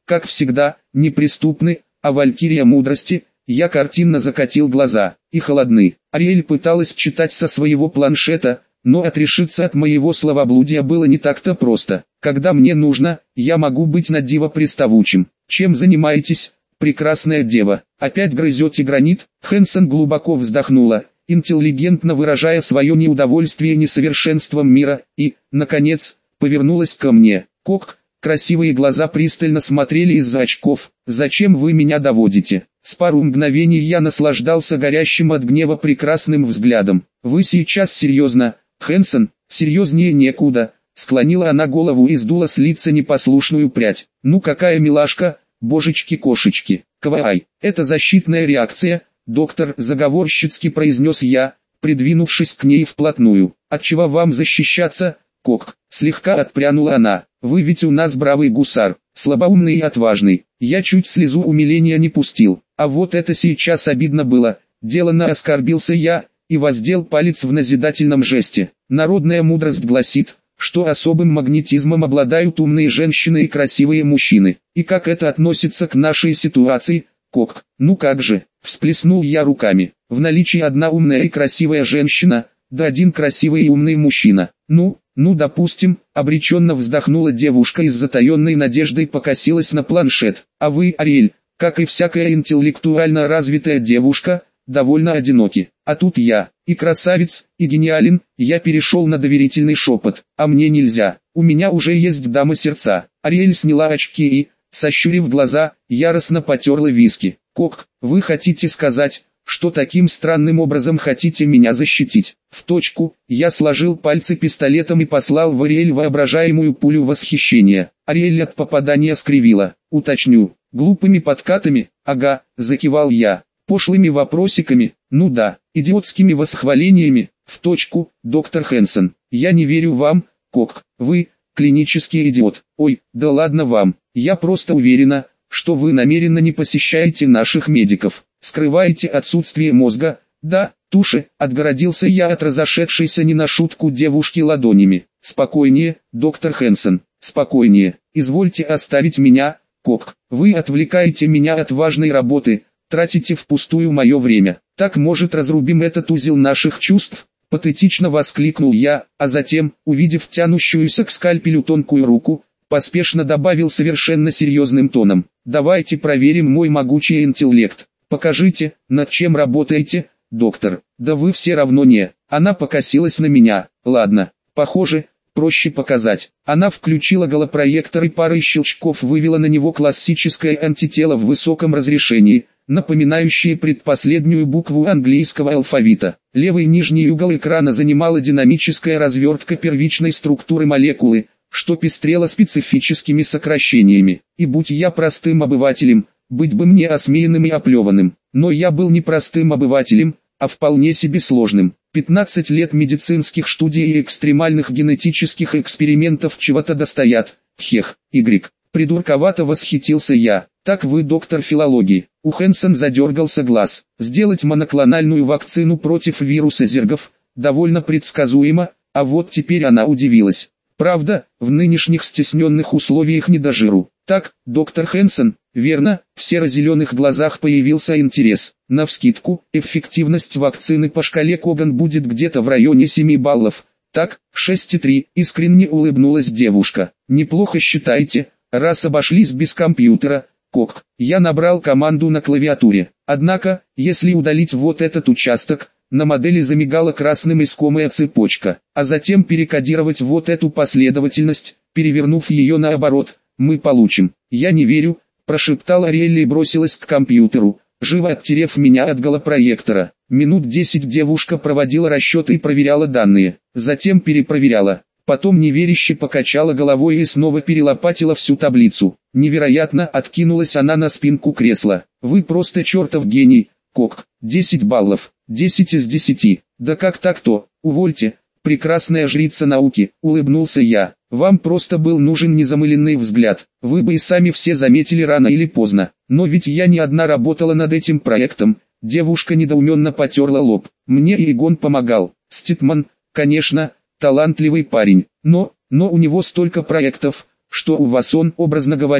как всегда, неприступны, а валькирия мудрости. Я картинно закатил глаза, и холодны. Ариэль пыталась читать со своего планшета, но отрешиться от моего словоблудия было не так-то просто. Когда мне нужно, я могу быть на диво приставучим. Чем занимаетесь, прекрасная дева? Опять грызете гранит? Хэнсон глубоко вздохнула, интеллигентно выражая свое неудовольствие несовершенством мира, и, наконец, повернулась ко мне. Кок, красивые глаза пристально смотрели из-за очков. «Зачем вы меня доводите?» С пару мгновений я наслаждался горящим от гнева прекрасным взглядом. «Вы сейчас серьезно, Хэнсон?» «Серьезнее некуда», — склонила она голову и сдула с лица непослушную прядь. «Ну какая милашка, божечки-кошечки, кавай, это защитная реакция», — доктор заговорщицки произнес я, придвинувшись к ней вплотную. «Отчего вам защищаться, Кок?» Слегка отпрянула она. «Вы ведь у нас бравый гусар, слабоумный и отважный». Я чуть слезу умиления не пустил. А вот это сейчас обидно было. Деланно оскорбился я и воздел палец в назидательном жесте. Народная мудрость гласит, что особым магнетизмом обладают умные женщины и красивые мужчины. И как это относится к нашей ситуации, Кок? Ну как же, всплеснул я руками. В наличии одна умная и красивая женщина, да один красивый и умный мужчина. Ну допустим, обреченно вздохнула девушка и с затаенной надеждой покосилась на планшет. А вы, Ариэль, как и всякая интеллектуально развитая девушка, довольно одиноки. А тут я, и красавец, и гениален. Я перешел на доверительный шепот. А мне нельзя, у меня уже есть дама сердца. Ариэль сняла очки и, сощурив глаза, яростно потерла виски. Кок, вы хотите сказать, что таким странным образом хотите меня защитить? В точку. Я сложил пальцы пистолетом и послал в Ариэль воображаемую пулю восхищения. Ариэль от попадания скривила. Уточню, глупыми подкатами? Ага, закивал я. Пошлыми вопросиками? Ну да, идиотскими восхвалениями? В точку, доктор Хэнсон. Я не верю вам, Кок. Вы, клинический идиот. Ой, да ладно вам. Я просто уверена, что вы намеренно не посещаете наших медиков. Скрываете отсутствие мозга, да, туши, отгородился я от разошедшейся не на шутку девушки ладонями. Спокойнее, доктор Хэнсон, спокойнее, извольте оставить меня, Кок, вы отвлекаете меня от важной работы, тратите впустую мое время. Так может разрубим этот узел наших чувств? Патетично воскликнул я, а затем, увидев тянущуюся к скальпелю тонкую руку, поспешно добавил совершенно серьезным тоном. Давайте проверим мой могучий интеллект. Покажите, над чем работаете, доктор. Да вы все равно не. Она покосилась на меня. Ладно, похоже, проще показать. Она включила голопроектор и парой щелчков вывела на него классическое антитело в высоком разрешении, напоминающее предпоследнюю букву английского алфавита. Левый нижний угол экрана занимала динамическая развертка первичной структуры молекулы, что пестрело специфическими сокращениями. И будь я простым обывателем, быть бы мне осмеянным и оплеванным. Но я был не простым обывателем, а вполне себе сложным. 15 лет медицинских студий и экстремальных генетических экспериментов чего-то достоят. Хех, Y. Придурковато восхитился я. Так вы доктор филологии. У Хэнсон задергался глаз. Сделать моноклональную вакцину против вируса зергов довольно предсказуемо, а вот теперь она удивилась. Правда, в нынешних стесненных условиях не до жиру. Так, доктор Хэнсон, верно, в серо-зеленых глазах появился интерес. Навскидку, эффективность вакцины по шкале Коган будет где-то в районе 7 баллов. Так, 6,3, искренне улыбнулась девушка. Неплохо считаете, раз обошлись без компьютера, Кок. Я набрал команду на клавиатуре. Однако, если удалить вот этот участок, на модели замигала красным искомая цепочка, а затем перекодировать вот эту последовательность, перевернув ее наоборот, мы получим. Я не верю, прошептала Ариэль и бросилась к компьютеру, живо оттерев меня от голопроектора. Минут 10 девушка проводила расчеты и проверяла данные, затем перепроверяла. Потом неверяще покачала головой и снова перелопатила всю таблицу. Невероятно, откинулась она на спинку кресла. Вы просто чертов гений, Кок. 10 баллов. 10 из 10. Да как так-то? Увольте. Прекрасная жрица науки, улыбнулся я. Вам просто был нужен незамыленный взгляд. Вы бы и сами все заметили рано или поздно. Но ведь я не одна работала над этим проектом. Девушка недоуменно потерла лоб. Мне и Игон помогал. Ститман, конечно, талантливый парень. Но у него столько проектов, что у вас он, образно говоря,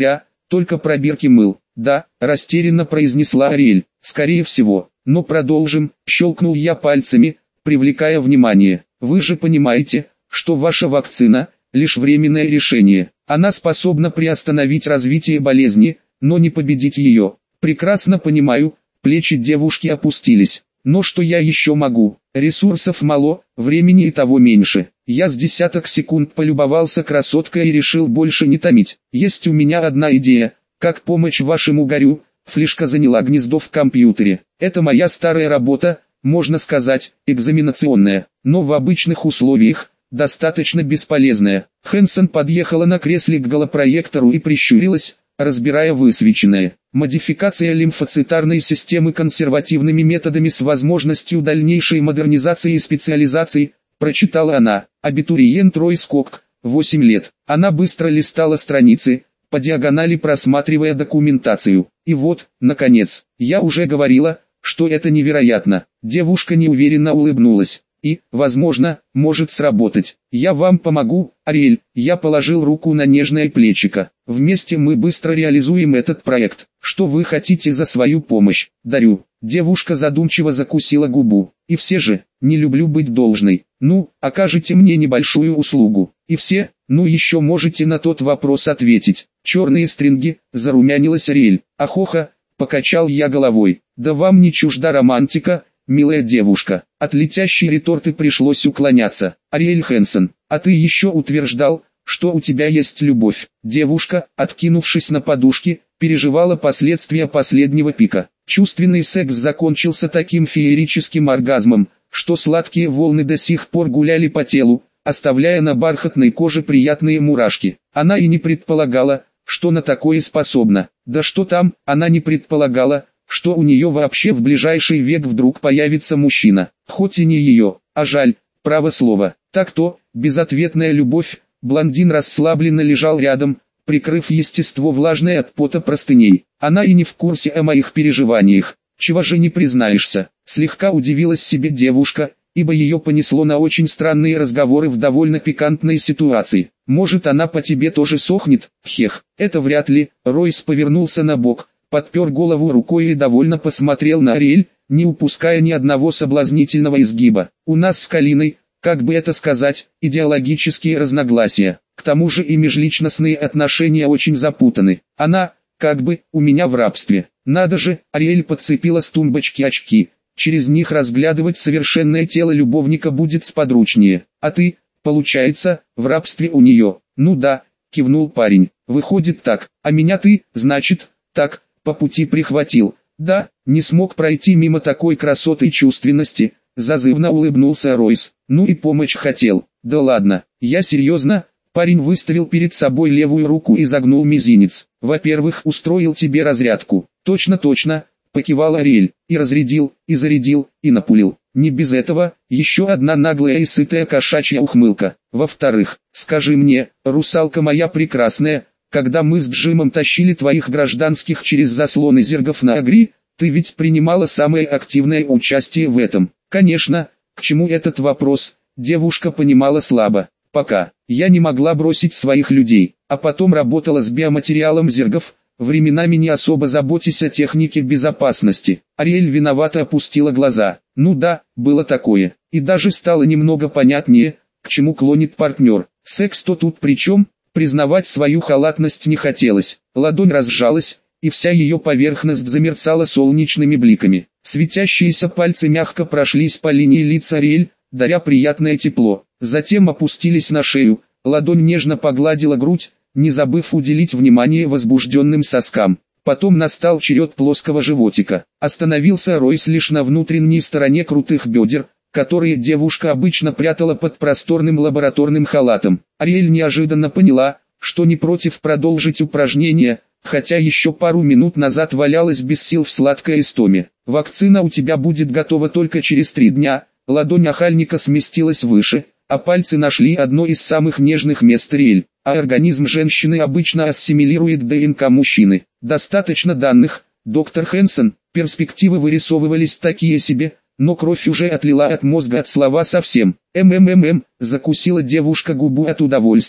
только пробирки мыл. Да, растерянно произнесла Ариэль, скорее всего. Но продолжим, щелкнул я пальцами, привлекая внимание. Вы же понимаете, что ваша вакцина – лишь временное решение. Она способна приостановить развитие болезни, но не победить ее. Прекрасно понимаю, плечи девушки опустились. Но что я еще могу? Ресурсов мало, времени и того меньше. Я с десяток секунд полюбовался красоткой и решил больше не томить. Есть у меня одна идея, как помочь вашему горю. Флешка заняла гнездо в компьютере. Это моя старая работа, можно сказать, экзаменационная, но в обычных условиях достаточно бесполезная. Хэнсон подъехала на кресле к голопроектору и прищурилась, разбирая высвеченное. Модификация лимфоцитарной системы консервативными методами с возможностью дальнейшей модернизации и специализации, прочитала она. Абитуриент Ройс Кок, 8 лет. Она быстро листала страницы, по диагонали просматривая документацию. И вот, наконец, я уже говорила, что это невероятно. Девушка неуверенно улыбнулась. И, возможно, может сработать. Я вам помогу, Ариэль. Я положил руку на нежное плечико. Вместе мы быстро реализуем этот проект. Что вы хотите за свою помощь? Дарю. Девушка задумчиво закусила губу. И все же, не люблю быть должной. Ну, окажите мне небольшую услугу. И все, ну еще можете на тот вопрос ответить. Черные стринги, зарумянилась Ариэль. Ахоха, покачал я головой. Да вам не чужда романтика, милая девушка. От летящей реторты пришлось уклоняться. Ариэль Хэнсон, а ты еще утверждал, что у тебя есть любовь. Девушка, откинувшись на подушки, переживала последствия последнего пика. Чувственный секс закончился таким феерическим оргазмом, что сладкие волны до сих пор гуляли по телу, оставляя на бархатной коже приятные мурашки. Она и не предполагала, что на такое способна. Да что там, она не предполагала, что у нее вообще в ближайший век вдруг появится мужчина. Хоть и не ее, а жаль, право слово. Так-то, безответная любовь. Блондин расслабленно лежал рядом, прикрыв естество влажной от пота простыней. Она и не в курсе о моих переживаниях. Чего же не признаешься? Слегка удивилась себе девушка, ибо ее понесло на очень странные разговоры в довольно пикантной ситуации. Может, она по тебе тоже сохнет? Хех, это вряд ли. Ройс повернулся на бок, подпер голову рукой и довольно посмотрел на Ариэль, не упуская ни одного соблазнительного изгиба. У нас с Калиной, как бы это сказать, идеологические разногласия. К тому же и межличностные отношения очень запутаны. Она, как бы, у меня в рабстве. Надо же, Ариэль подцепила с тумбочки очки. Через них разглядывать совершенное тело любовника будет сподручнее. А ты, получается, в рабстве у нее. Ну да, кивнул парень. Выходит так, а меня ты, значит, так, по пути прихватил. Да, не смог пройти мимо такой красоты и чувственности. Зазывно улыбнулся Ройс. Ну и помощь хотел. Да ладно, я серьезно. Парень выставил перед собой левую руку и загнул мизинец. Во-первых, устроил тебе разрядку. Точно, покивал Ариэль. И разрядил, и зарядил, и напулил. Не без этого, еще одна наглая и сытая кошачья ухмылка. Во-вторых, скажи мне, русалка моя прекрасная, когда мы с Джимом тащили твоих гражданских через заслоны зергов на Агри, ты ведь принимала самое активное участие в этом. Конечно, к чему этот вопрос, девушка понимала слабо. Пока я не могла бросить своих людей, а потом работала с биоматериалом зергов, временами не особо заботясь о технике безопасности. Ариэль виновато опустила глаза. Ну да, было такое. И даже стало немного понятнее, к чему клонит партнер. Секс-то тут при чем? Признавать свою халатность не хотелось. Ладонь разжалась, и вся ее поверхность замерцала солнечными бликами. Светящиеся пальцы мягко прошлись по линии лица Ариэль, даря приятное тепло. Затем опустились на шею, ладонь нежно погладила грудь, не забыв уделить внимание возбужденным соскам. Потом настал черед плоского животика. Остановился Ройс лишь на внутренней стороне крутых бедер, которые девушка обычно прятала под просторным лабораторным халатом. Ариэль неожиданно поняла, что не против продолжить упражнение, хотя еще пару минут назад валялась без сил в сладкой истоме. Вакцина у тебя будет готова только через 3 дня. Ладонь охальника сместилась выше, а пальцы нашли одно из самых нежных мест Ариэль. А организм женщины обычно ассимилирует ДНК мужчины. Достаточно данных, доктор Хэнсон. Перспективы вырисовывались такие себе, но кровь уже отлила от мозга от слова совсем. Закусила девушка губу от удовольствия.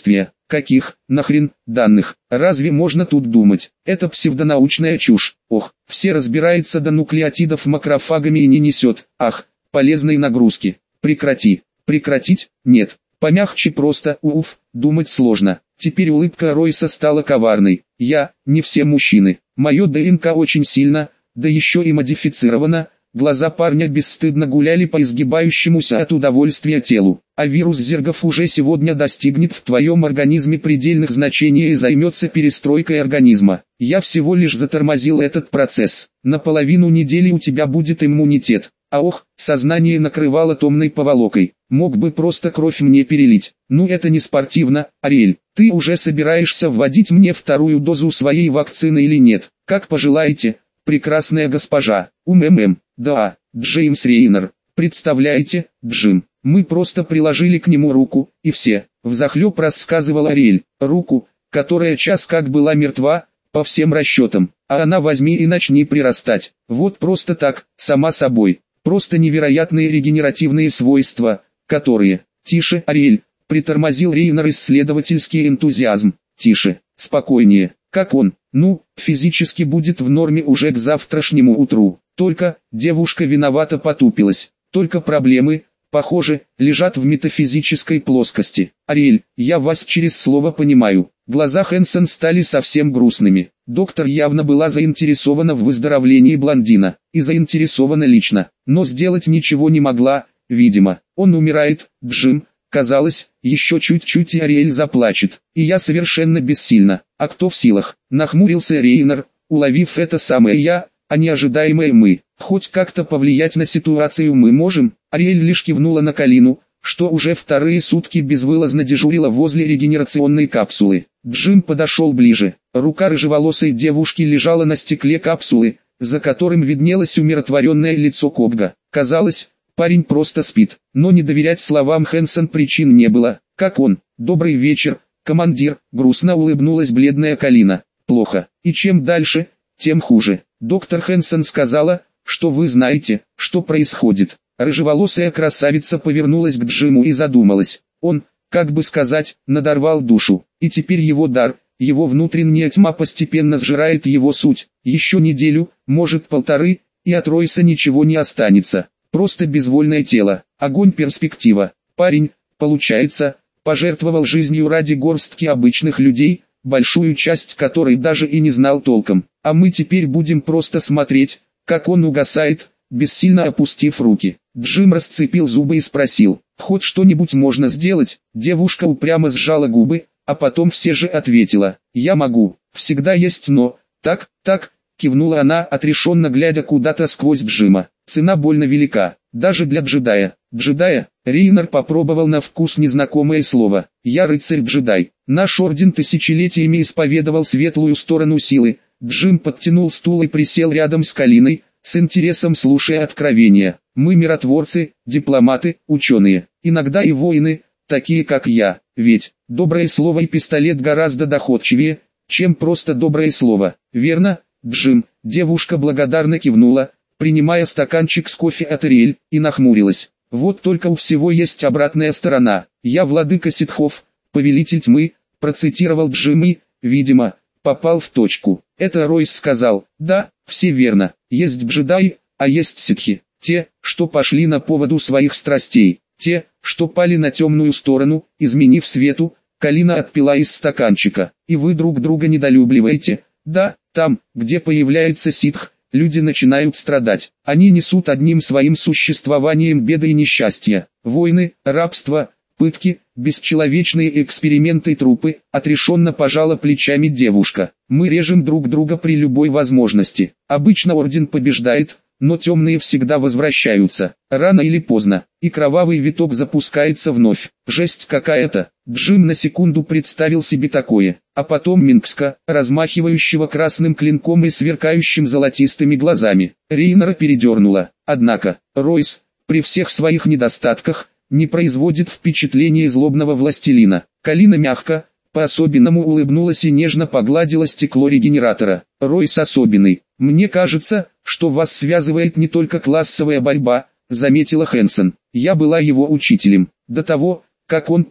Каких, нахрен, данных? Разве можно тут думать? Это псевдонаучная чушь. Ох, все разбирается до нуклеотидов макрофагами и не несет. Ах, полезной нагрузки. Прекрати. Прекратить? Нет. Помягче просто, уф, думать сложно. Теперь улыбка Ройса стала коварной. Я, не все мужчины. Мое ДНК очень сильно, да еще и модифицировано. Глаза парня бесстыдно гуляли по изгибающемуся от удовольствия телу. А вирус зергов уже сегодня достигнет в твоем организме предельных значений и займется перестройкой организма. Я всего лишь затормозил этот процесс. На половину недели у тебя будет иммунитет. А ох, сознание накрывало томной поволокой. Мог бы просто кровь мне перелить. Ну это не спортивно, Ариэль. Ты уже собираешься вводить мне вторую дозу своей вакцины или нет? Как пожелаете, прекрасная госпожа. Да, Джеймс Рейнер. Представляете, Джим, мы просто приложили к нему руку, и все. Взахлеб рассказывал Ариэль. Руку, которая час как была мертва, по всем расчетам. А она возьми и начни прирастать. Вот просто так, сама собой. Просто невероятные регенеративные свойства, которые... Тише, Ариэль, притормозил Рейнер исследовательский энтузиазм. Тише, спокойнее. Как он? Ну, физически будет в норме уже к завтрашнему утру. Только, девушка виновато потупилась. Только проблемы, похоже, лежат в метафизической плоскости. Ариэль, я вас через слово понимаю. Глаза Хэнсон стали совсем грустными. Доктор явно была заинтересована в выздоровлении блондина. И заинтересована лично. Но сделать ничего не могла, видимо. Он умирает, Джим. Казалось, еще чуть-чуть и Ариэль заплачет. И я совершенно бессильна. А кто в силах? Нахмурился Рейнер, уловив это самое я, а не ожидаемое мы. Хоть как-то повлиять на ситуацию мы можем? Ариэль лишь кивнула на Калину, что уже вторые сутки безвылазно дежурила возле регенерационной капсулы. Джим подошел ближе. Рука рыжеволосой девушки лежала на стекле капсулы, за которым виднелось умиротворенное лицо Кобга. Казалось, парень просто спит, но не доверять словам Хэнсон причин не было. Как он? Добрый вечер, командир, грустно улыбнулась бледная Калина. Плохо. И чем дальше, тем хуже. Доктор Хэнсон сказала, что вы знаете, что происходит. Рыжеволосая красавица повернулась к Джиму и задумалась. Он, как бы сказать, надорвал душу. И теперь его дар, его внутренняя тьма постепенно сжирает его суть. Еще неделю, может полторы, и от Ройса ничего не останется. Просто безвольное тело, огонь перспектива. Парень, получается, пожертвовал жизнью ради горстки обычных людей, большую часть которой даже и не знал толком. А мы теперь будем просто смотреть, как он угасает, бессильно опустив руки. Джим расцепил зубы и спросил, хоть что-нибудь можно сделать? Девушка упрямо сжала губы, а потом все же ответила, я могу, всегда есть но. Так, кивнула она, отрешенно глядя куда-то сквозь Джима. Цена больно велика, даже для джедая. Джедая? Рейнер попробовал на вкус незнакомое слово. Я рыцарь-джедай. Наш орден тысячелетиями исповедовал светлую сторону силы. Джим подтянул стул и присел рядом с Калиной, с интересом слушая откровения. Мы миротворцы, дипломаты, ученые, иногда и воины, такие как я. Ведь, доброе слово и пистолет гораздо доходчивее, чем просто доброе слово. Верно, Джим? Девушка благодарно кивнула, принимая стаканчик с кофе от Ариэль, и нахмурилась. Вот только у всего есть обратная сторона. Я владыка ситхов, повелитель тьмы, процитировал Джим и, видимо, попал в точку. Это Ройс сказал. Да, все верно. Есть джедаи, а есть ситхи. Те, что пошли на поводу своих страстей. Те, что пали на темную сторону, изменив свету. Калина отпила из стаканчика. И вы друг друга недолюбливаете. Да, там, где появляется ситх, люди начинают страдать. Они несут одним своим существованием беды и несчастья. Войны, рабство, пытки, бесчеловечные эксперименты и трупы. Отрешенно пожала плечами девушка. Мы режем друг друга при любой возможности. Обычно орден побеждает, но темные всегда возвращаются. Рано или поздно. И кровавый виток запускается вновь. Жесть какая-то. Джим на секунду представил себе такое. А потом Минкска, размахивающего красным клинком и сверкающим золотистыми глазами. Рейнера передернула. Однако, Ройс, при всех своих недостатках, не производит впечатления злобного властелина. Калина мягко, по-особенному улыбнулась и нежно погладила стекло регенератора. Ройс особенный. Мне кажется, что вас связывает не только классовая борьба, заметила Хэнсон. Я была его учителем. До того, как он пал,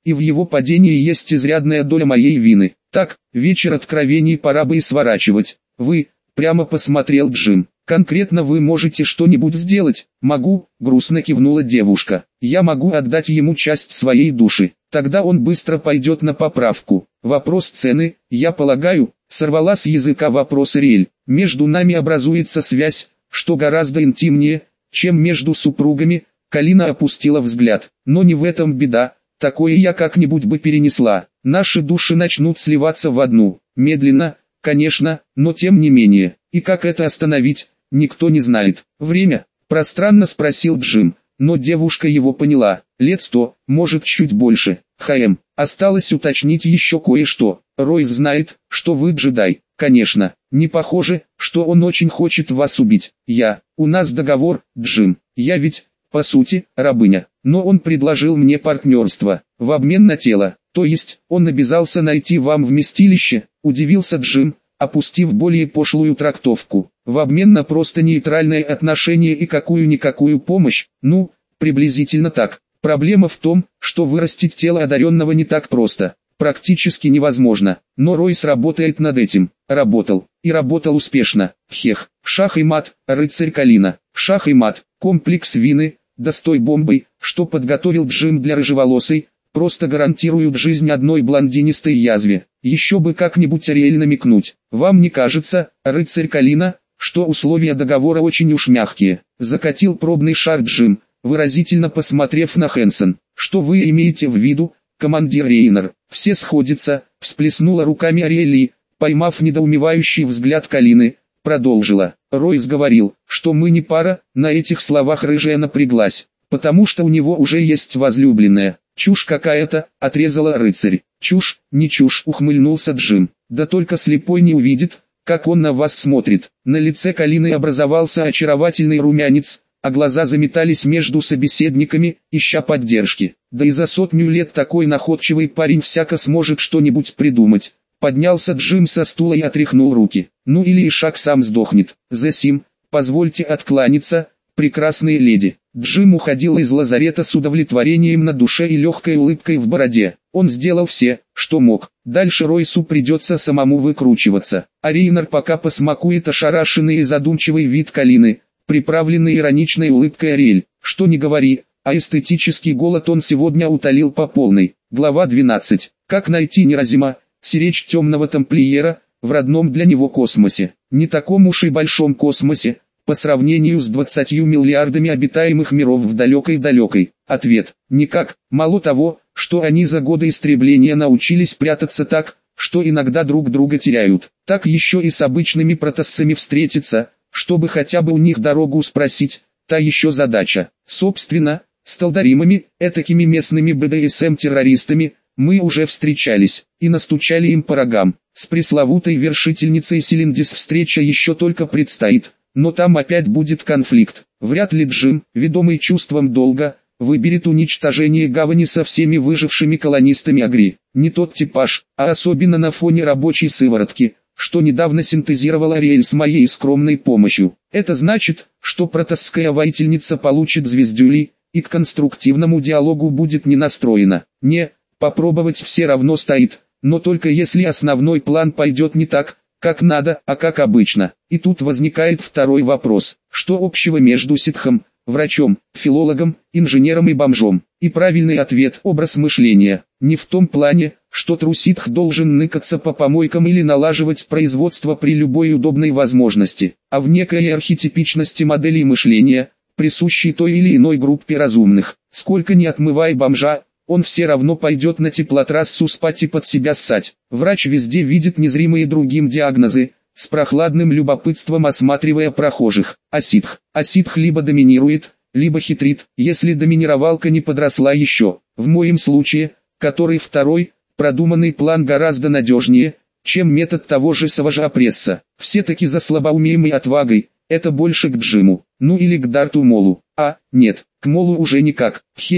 и в его падении есть изрядная доля моей вины. Так, вечер откровений пора бы и сворачивать. Вы, прямо посмотрел Джим. Конкретно вы можете что-нибудь сделать? Могу, грустно кивнула девушка. Я могу отдать ему часть своей души. Тогда он быстро пойдет на поправку. Вопрос цены, я полагаю, сорвала с языка вопрос Ариэль. Между нами образуется связь, что гораздо интимнее, чем между супругами. Калина опустила взгляд. Но не в этом беда, такое я как-нибудь бы перенесла. Наши души начнут сливаться в одну. Медленно, конечно, но тем не менее. И как это остановить, никто не знает. Время? Пространно спросил Джим, но девушка его поняла. Лет 100, может чуть больше. Осталось уточнить еще кое-что. Ройс знает, что вы джедай. Конечно, не похоже, что он очень хочет вас убить. У нас договор, Джим. Я ведь, по сути, рабыня. Но он предложил мне партнерство, в обмен на тело. То есть, он обязался найти вам вместилище, удивился Джим, опустив более пошлую трактовку. В обмен на просто нейтральное отношение и какую-никакую помощь, приблизительно так. Проблема в том, что вырастить тело одаренного не так просто. Практически невозможно, но Ройс работает над этим. Работал, и работал успешно. Шах и мат, рыцарь Калина. Шах и мат, комплекс вины, да с той бомбой, что подготовил Джим для рыжеволосой, просто гарантируют жизнь одной блондинистой язве. Еще бы как-нибудь Ариэль намекнуть. Вам не кажется, рыцарь Калина, что условия договора очень уж мягкие? Закатил пробный шар Джим, выразительно посмотрев на Хэнсон. Что вы имеете в виду, командир Рейнер? Все сходятся, всплеснула руками Ариэль, поймав недоумевающий взгляд Калины, продолжила. Ройс говорил, что мы не пара. На этих словах рыжая напряглась, потому что у него уже есть возлюбленная. Чушь какая-то, отрезала рыцарь. Чушь, не чушь, ухмыльнулся Джим. Да только слепой не увидит, как он на вас смотрит. На лице Калины образовался очаровательный румянец, а глаза заметались между собеседниками, ища поддержки. Да и за 100 лет такой находчивый парень всяко сможет что-нибудь придумать. Поднялся Джим со стула и отряхнул руки. Или Ишак сам сдохнет. Засим, позвольте откланяться, прекрасные леди. Джим уходил из лазарета с удовлетворением на душе и легкой улыбкой в бороде. Он сделал все, что мог. Дальше Ройсу придется самому выкручиваться. А Рейнер пока посмакует ошарашенный и задумчивый вид Калины, приправленный ироничной улыбкой Ариэль. Что ни говори, а эстетический голод он сегодня утолил по полной. Глава 12. Как найти Неразима, сиречь темного тамплиера, в родном для него космосе. Не таком уж и большом космосе, по сравнению с 20 миллиардами обитаемых миров в далекой-далекой. Ответ: никак. Мало того, что они за годы истребления научились прятаться так, что иногда друг друга теряют, так еще и с обычными протоссами встретиться, чтобы хотя бы у них дорогу спросить, та еще задача. Собственно, с талдаримами, этакими местными БДСМ-террористами, мы уже встречались, и настучали им по рогам. С пресловутой вершительницей Селиндис встреча еще только предстоит, но там опять будет конфликт. Вряд ли Джим, ведомый чувством долга, выберет уничтожение гавани со всеми выжившими колонистами Агри. Не тот типаж, а особенно на фоне рабочей сыворотки, что недавно синтезировала Ариэль с моей скромной помощью. Это значит, что протосская воительница получит звездюли, и к конструктивному диалогу будет не настроена. Попробовать все равно стоит, но только если основной план пойдет не так, как надо, а как обычно. И тут возникает второй вопрос: что общего между ситхом, врачом, филологом, инженером и бомжом? И правильный ответ: образ мышления. Не в том плане, что труситх должен ныкаться по помойкам или налаживать производство при любой удобной возможности, а в некой архетипичности моделей мышления, присущей той или иной группе разумных. Сколько ни отмывай бомжа, он все равно пойдет на теплотрассу спать и под себя ссать. Врач везде видит незримые другим диагнозы, с прохладным любопытством осматривая прохожих. А ситх либо доминирует, либо хитрит, если доминировалка не подросла еще. В моем случае, который второй, продуманный план гораздо надежнее, чем метод того же Саважа-пресса. Все-таки за слабоумием и отвагой, это больше к Джиму, или к Дарту Молу. Нет, к Молу уже никак.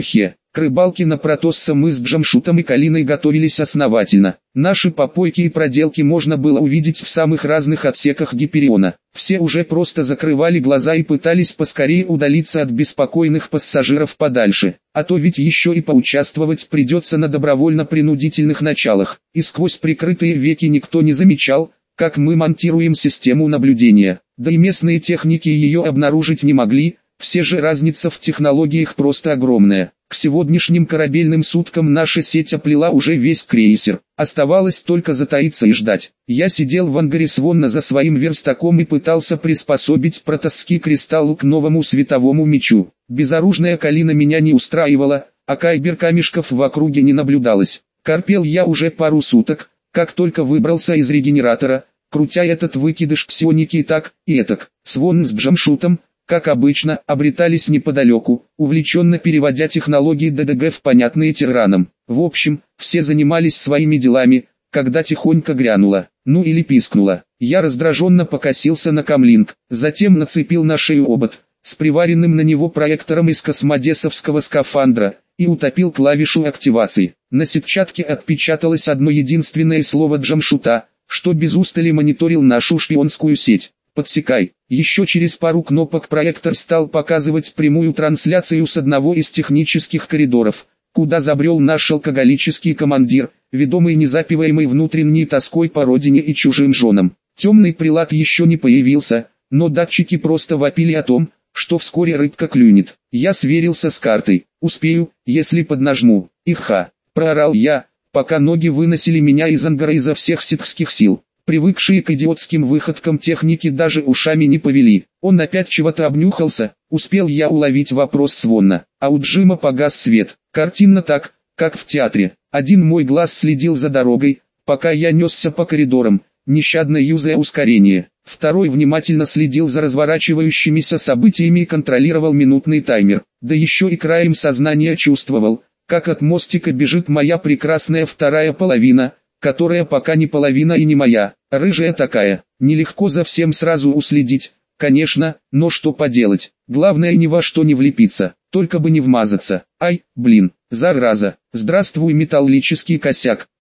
К рыбалке на Протосса мы с Джамшутом и Калиной готовились основательно. Наши попойки и проделки можно было увидеть в самых разных отсеках Гипериона. Все уже просто закрывали глаза и пытались поскорее удалиться от беспокойных пассажиров подальше. А то ведь еще и поучаствовать придется на добровольно-принудительных началах. И сквозь прикрытые веки никто не замечал, как мы монтируем систему наблюдения. Да и местные техники ее обнаружить не могли, все же разница в технологиях просто огромная. К сегодняшним корабельным суткам наша сеть оплела уже весь крейсер. Оставалось только затаиться и ждать. Я сидел в ангаре Свонна за своим верстаком и пытался приспособить протосский кристалл к новому световому мечу. Безоружная Калина меня не устраивала, а кайбер-камешков в округе не наблюдалось. Корпел я уже пару суток, как только выбрался из регенератора, крутя этот выкидыш псионики и так, и этак. Свон с Джамшутом, как обычно, обретались неподалеку, увлеченно переводя технологии ДДГ в понятные тиранам. В общем, все занимались своими делами, когда тихонько грянуло, ну или пискнуло. Я раздраженно покосился на камлинг, затем нацепил на шею обод, с приваренным на него проектором из космодесовского скафандра, и утопил клавишу активации. На сетчатке отпечаталось одно единственное слово Джамшута, что без устали мониторил нашу шпионскую сеть. «Подсекай». Еще через пару кнопок проектор стал показывать прямую трансляцию с одного из технических коридоров, куда забрел наш алкоголический командир, ведомый незапиваемой внутренней тоской по родине и чужим женам. Темный прилад еще не появился, но датчики просто вопили о том, что вскоре рыбка клюнет. Я сверился с картой. «Успею, если поднажму». «Иха!» – проорал я, пока ноги выносили меня из ангара изо всех ситхских сил. Привыкшие к идиотским выходкам техники даже ушами не повели. Он опять чего-то обнюхался, успел я уловить вопрос Свонна. А у Джима погас свет. Картинно так, как в театре. Один мой глаз следил за дорогой, пока я несся по коридорам, нещадно юзая ускорение. Второй внимательно следил за разворачивающимися событиями и контролировал минутный таймер. Да еще и краем сознания чувствовал, как от мостика бежит моя прекрасная вторая половина, которая пока не половина и не моя, рыжая такая. Нелегко за всем сразу уследить, конечно, но что поделать. Главное ни во что не влепиться, только бы не вмазаться. Ай, блин, зараза. Здравствуй, металлический косяк.